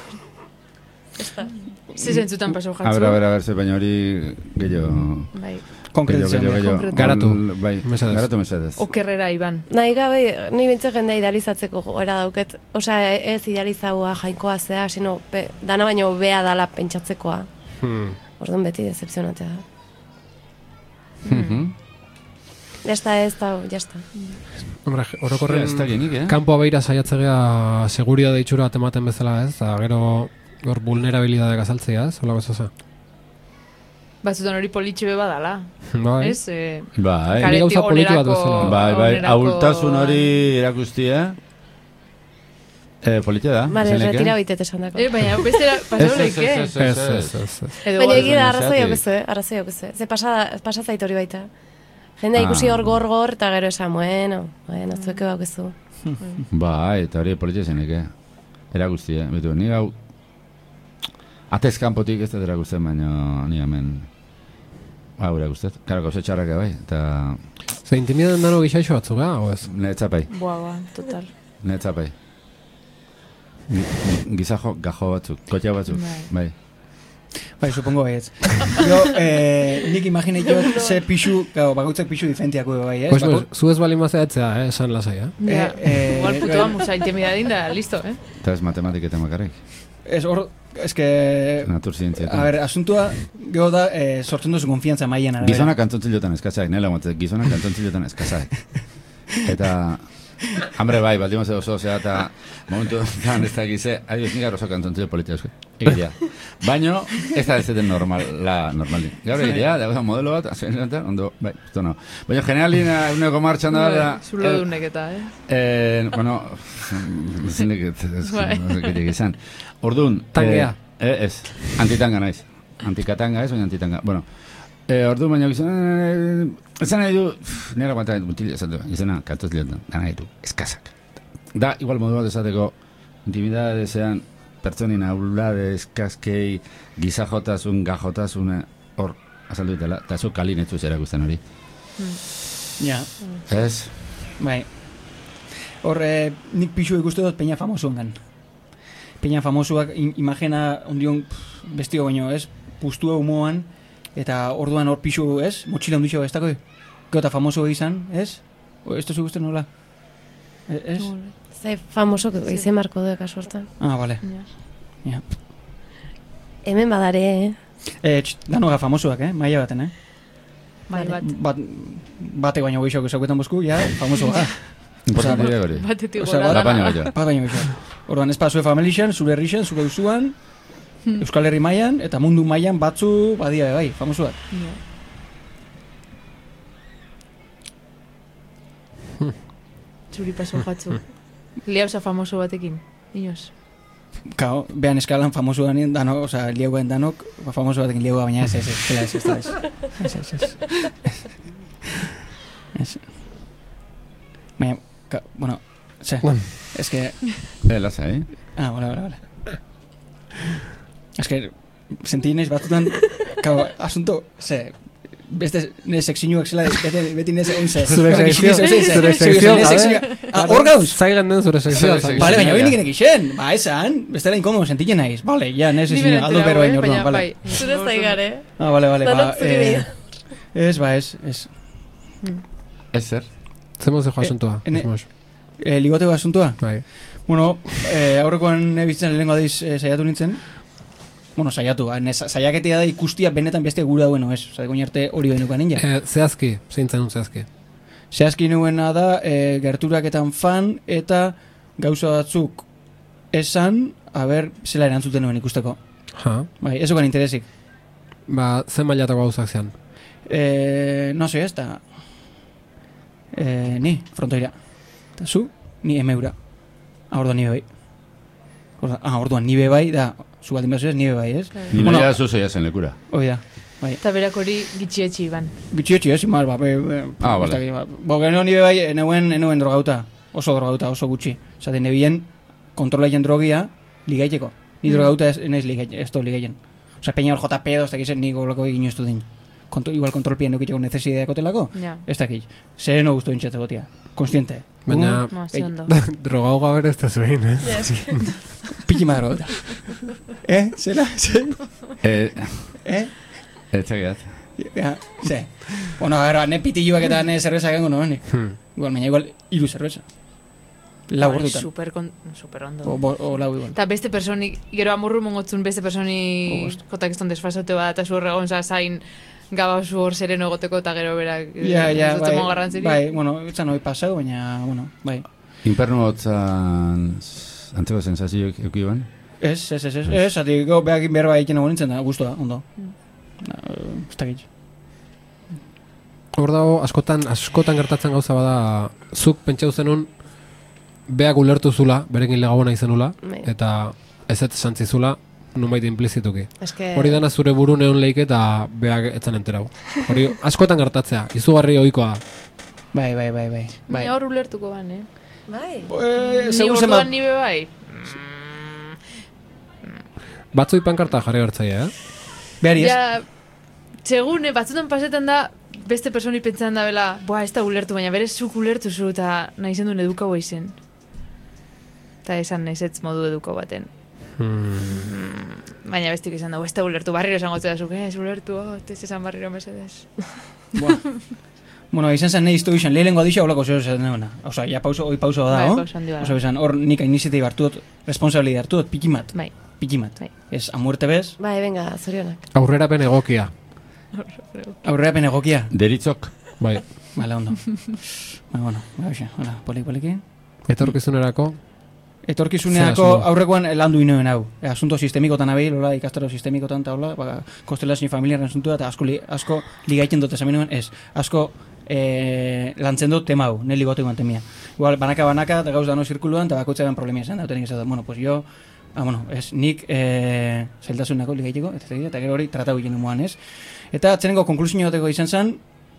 Ze zentzutan pasau jatzu. A ber, a ber, a ber, ze baina hori gehiago... Bai. Konkretitzen. Gehiago, gehiago, Konkretu. Garatu. Bai, Mesedez. garatu mesedez. Okerrera, Iban. Nahi gabe, ni bintze jendea idealizatzeko goera dauket. Osea, ez idealizaua jainkoa zea, sino be, dana baino bea dala pentsatzekoa. Hmm. Orduan beti decepcionatea da. Mhm. Jasta ez da, jasta. Hombre, orokorren Ez da genik, eh? kanpoa beira saiatzea segurio deitxura bat ematen bezala, ez? Eta gero hor vulnerabilidadek azaltzea, ez? Holako zoza. Batzutan hori politxe beba dala. Bai. Ez? Eh, Bai, Kare- gauza politu bat onerako- bezala. bai, bai, onerako- ahultasun hori erakustia. Eh, politia da. Bale, izeneke? retira bitet esan dako. Eh, baina bestera Ez, pasau ez, leike. ez, Ez, ez, ez, ez. Edo Baina bai. egia da, arrazoi Zergatik? haukezu, eh? Arrazoi haukezu. Ze pasa, pasa zait hori baita. Jendea ikusi Ah. hor gor-gor, eta gero esan, bueno, bueno, zueke baukezu. Bai, eta hori politia zeneke. Erakustia. Betu, ni hau... Atez kanpotik ez dut erakusten, baina ni hemen... Hau erakustet. Karo, gauze txarraka bai, eta... Ze intimidaden dano gixaixo batzu, ga, o ez? Netzapai, Boa, ba, total. netzapai. Gi- gi- Gizajo, gajo batzuk, kotxa batzuk. Bai. Bai. Bai, supongo baietz. Jo, eh, nik imagine jo, ze pixu, gau, bakoitzak pixu diferentiako bai, ez? Pues, Bako- pues, zu ez bali mazea etzea, eh? Esan lasai, eh? Ja, Eh, eh, igual puto bai. vamos a intimidadin da, listo, eh? Eta ez matematiketa makarrik. Ez hor, ez que... Natur zientzietan. A ber, asuntua, geho da, eh, sortzen duzu konfiantza mailan arabera. Gizonak antontzilotan eskazak, nela motzek, gizonak antontzilotan eskazak. Eta, hambre bai, baldin mazera oso, zera, eta momentu dan ez da egize, ari ez nigar oso kantontzilo politia eusko. Egitea. Baino, ez da ez deten normal, la normalin. Gaur egitea, da gauza modelo bat, azken ondo, bai, esto no. Baina, generalin, uneko martxan da, da... Zulo dunek eta, eh? Eh, bueno, zinek ez Bai. gehiago izan. Orduan... Tangea. Eh, eh, ez, antitanga naiz. Antikatanga ez, baina antitanga. Bueno, eh, orduan baina gizan... Eh, ezan nahi du... pff, Nera guantan mutil esan du. Gizena, kantuz liatan, gana nahi du, eskazak. Da, igual modu bat esateko, intimidade zean, pertsonin aulade, eskazkei, gizajotasun, gajotasun, hor, azaldu ditela, eta zu kalin ez duz erakusten hori. Ja, Ez? bai. Hor, eh, nik pixu ikustu dut peña famosuengan. Peña famosuak im- imagina ondion pff, bestio baino, ez? Pustua humoan, eta orduan hor pixu, ez? Motxila ondixo, ez dako? Gota famoso izan, ez? O, ez tozu gusten nola? E- Ez? Zai famoso izen marko du kasu hortan. Ah, bale. Ja. Ja. Hemen badare, eh? Eh, txt, danoga famosuak, eh? Maia baten, eh? Bai, bat. Bat, bate baino gehiago esakuetan bosku, ja, famoso gara. Importante dira hori. Batetik Osea, gora bat- La baino dana. gehiago. Bat baino gehiago. Orduan, ez pa zure familixan, zure herrixan, zure usuan, Euskal Herri mailan eta mundu mailan batzu badia bai, famosuak. Ja. Zuri paso jatzu. Liauza famoso batekin, inoz. Kao, behan eskalan famoso danien, danok, oza, lieuen danok, ba, famoso batekin liegua, baina ez, ez, ez, ez, ez, ez, ez, ez, ez, ez. Baina, ka, bueno, ze, ez que, Eh, lasa, eh? ah, bale, bale, bale. Ez que, senti naiz batzutan, kao, asunto, ze, beste nire seksinuak zela, beti, beti nire onze. Zure sekzio, zure sekzio, gabe. Ah, hor gauz? Zaigen den zure sekzioa. Zure sekzio. Vale, baina hori nik ekixen, ba, esan, bestela inkomodo sentitzen naiz, vale, ja, nire Ni seksinu, bera aldo enterau, bero eh, baino baina orduan, vale. bai. Zure zaigare. Ah, vale, vale, ba, Danok zure eh, ez, ba, ez, ez. Ez zer? Zemos dejo asuntoa. ene- Osmos. Eh, ligoteko asuntua? Bai. Bueno, eh, aurrekoan ebitzen lehenko adiz eh, saiatu nintzen. Bueno, saiatu, ne, sa- saiaketea da ikustia benetan beste gura dueno, ez? Osa, goin arte hori behinukan ninja. Eh, zehazki, zeintzen un zehazki. Zehazki nuena da, eh, gerturaketan fan, eta gauza batzuk esan, a ber, zela erantzuten nuen ikusteko. Ha. Bai, ez okan interesik. Ba, zen mailatako gauzak zean. Eh, no sé, ez da... Eh, ni, frontoira. Eta zu, ni emeura. Ah, orduan nibe bai. Orduan, ah, orduan nibe bai, da, zu baldin behar zuez, nibe bai, ez? Ni Bueno. nahi da zuzo jazen lekura. Hoi da. bai. Eta berak hori gitxietxi iban. Gitxietxi, ez, imal, ba, be, be, Ah, ez vale. dakit, ba. Bo, gero nire bai, eneuen, eneuen drogauta, oso drogauta, oso gutxi. Zaten, nebien kontrolaien drogia ligaiteko. Ni drogauta ez, naiz ligaiten, ez to ligaiten. Osa, peña hor jota pedo, ez dakit, nik golako egin ustu din. Kontro, igual kontrolpien eukiteko necesidadeko telako, Ja. ez dakit. Zer no guztu intxetzeko, tia. Konstiente. Baina, No, ze ondo. drogau gaber ez da zuen, eh? Piki madro. Eh? Zera? Zer? Eh, Eh? ez txegiat. Ja, ze. Bueno, gara, ne pitilluak eta ne zerbeza gengo no, ne? Hmm. Igual, baina igual, iru zerbeza. Lau Bai, ordutan. Super, kon, super ondo. O, bo, o lau igual. Eta beste personi, gero amurru mongotzun beste personi Ost. jotak eston desfasote bat, eta zu horregon zain gaba zu hor sereno egoteko, eta gero berak Ja, ja, ez dut eman bai, garrantzirik. bai, bueno, etzan hoi pasau, baina, bueno, bai. Inpernu hotzan antzeko sensazioek eukiban? Ez, ez, ez, ez, ez, ati, go, behak berba egiten nago nintzen da, guztua, ondo. Na, ez dakit. Hor dago, askotan, askotan gertatzen gauza bada, zuk pentsau zenun, beak ulertu zula, berekin legabona izenula, Bai. eta ez ez santzizula, nunbait implizituki. Eske... Hori dana zure buru neon leik eta beak etzan enterau. Hori askotan gertatzea, izugarri ohikoa. Bai, bai, bai, bai. bai. Ni hor ulertuko ban, eh? Bai. Eh, Ni segun zenbat- orduan nibe bai. Batzui pankarta jarri hartzaia, eh? Behari ez? Ja, segun, eh, batzutan pasetan da, beste personi pentsan da bela, boa, ez da ulertu, baina berez zuk ulertu zu, eta nahi zen duen edukau izen. Eta esan nahi zetz modu edukau baten. Hmm. Baina bestik izan dago, ez da ulertu, barriro esango zera zuk, ez ulertu, oh, ez esan barriro mesedez. Buah. Bueno, izan zen nahi iztu izan, lehenengo adisa holako zeo zen duena. Osa, ja pauso, hoi pauso da, Bai, oh? pauso handi bada. Osa, izan, hor nik iniziatik hartu dut, responsabilidad hartu dut, pikimat, Bai, pikimat. Bai. Ez, a muerte bez, Bai, venga, zorionak. Aurrerapen egokia. aurrerapen egokia. Deritzok? Bai. Bai. Bale, ondo. Ba, bueno, ba, hoxe, hola, polik, poliki. Etorkizunerako, Etorkizuneako Zer asmo? aurrekoan landu inoen hau. E, asunto sistemikotan abil, hola, ikastaro sistemikotan eta hola, ba, konstelazio familiaren asuntua, eta asko, li, asko ligaiten dut esan minuen, ez, asko e, lantzen dut tema hau, neli gote guan temia. Igual, banaka-banaka, eta gauz dano zirkuluan, eta bakoitza ben problemia esan, da, tenik esan, bueno, pues yo, ah, bueno, ez, nik e, zailtasunako ligaiteko, eta, eta gero hori tratau egin dumoan, ez. Eta atzenengo konklusio bateko izan zen,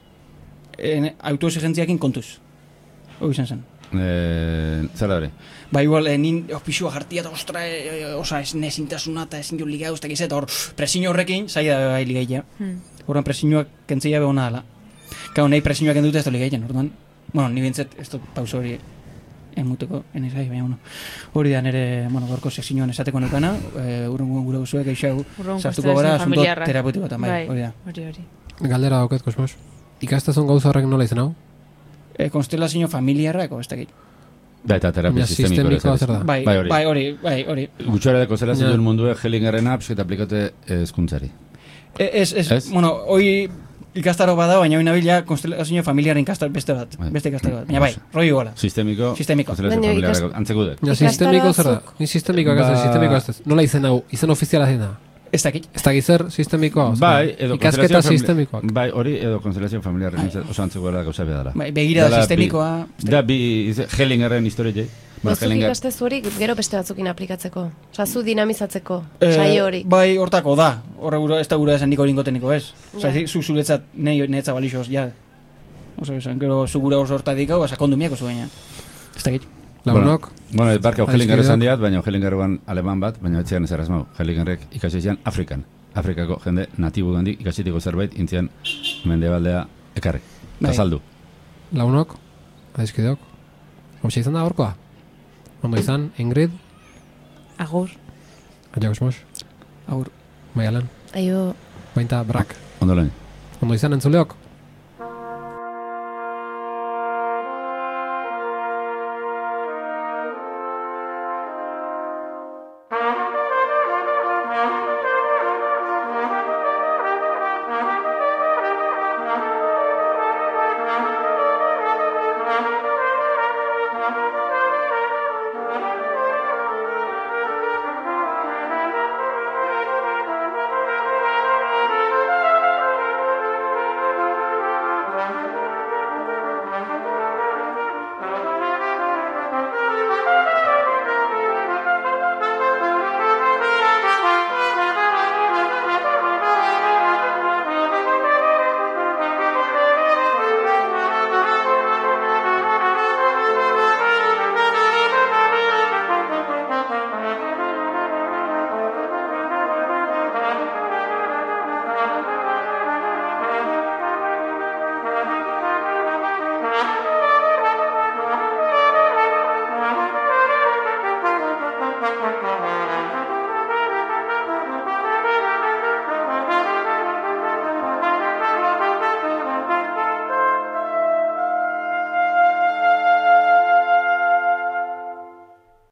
e, autoexigentziakin kontuz. Hoi izan zen. Eh, zara hori? Ba, igual, eh, nin oh, pixua jartia eta ostra, eh, osa, ez nezintasuna eta ezin jo ligau, ez dakiz, eta hor, presio horrekin, zaila da bai ligaia. Hmm. Horren presioak kentzia behona dela. Kau, nahi presioak endute ez da ligaien, orduan, bueno, ni bintzet, ez dut pauso hori enmuteko, enez gai, baina, bueno, hori da nire, bueno, gorko sekzioan esateko nukana, e, urrungo gure guzuek eixau Urrungo sartuko gara, konstelazio asunto familiarrak. terapeutikoetan, bai, Bai, hori da. hori hori. galdera dauket, Kosmos. Ikastazun gauza horrek nola izan hau? E, konstelazio familiarrako, ez dakit. Da, eta terapia Baina sistemiko. sistemikoa zer da? Bai, Bai, hori. bai, hori, bai, hori. Gutxora deko zela Ja. ziduen mundue Hellingerren apps eta aplikate ezkuntzari. E, ez, ez, Ez? bueno, hoi ikastaro bada, baina hoi nabila konstelazio familiaren ikastaro beste bat, Bai. beste ikastaro bat. Baina bai, roi iguala. Sistemiko, Sistemiko. konzelazio Baina familiarreko, ikas- antzekudek. Ja, Ikastaro sistemiko zer da? zuk- Ni sistemikoak ez da, Ba- sistemikoa ez da. Nola izen hau? Izen ofiziala zein da? Ez dakit. Ez da gizer sistemikoa? Osea, Bai, edo ikasketa konzelazio famili- sistemikoak. Bai, hori edo konzelazio familiarren oso antzekoela gauza beda dela. Bai, begirada Dela bi- sistemikoa. Da, bi, ize- Hellingerren historiei. Bueno, Bazuk Hellinger, ikastezu hori, gero beste batzukin aplikatzeko. Osa, zu dinamizatzeko, Eh, saio hori. Bai, hortako da. Horre gura, ez da gura esan niko lingoteniko ez. Osa, Ja. zu zuretzat nahi netza balixoz, ja. Osa, esan, gero zu gura oso hortatik hau, sakondu miako zu baina. Ez dakit. Lagunok? Bueno, ez barka Adiskideak. Hellinger esan diat, baina Hellingerren aleman bat, baina etxean ez errazmau. Hellingerrek ikasi zian Afrikan. Afrikako jende natibu gandik ikasitiko zerbait intzian mendebaldea ekarri. Bai. Eta saldu. Lagunok? Adiskideok? Hauxe izan da horkoa? Ondo izan, Ingrid? Agur. Aia Kosmos? Agur. Maialan? Aio, Bainta, Brak? Ondo lehen. Ondo izan entzuleok?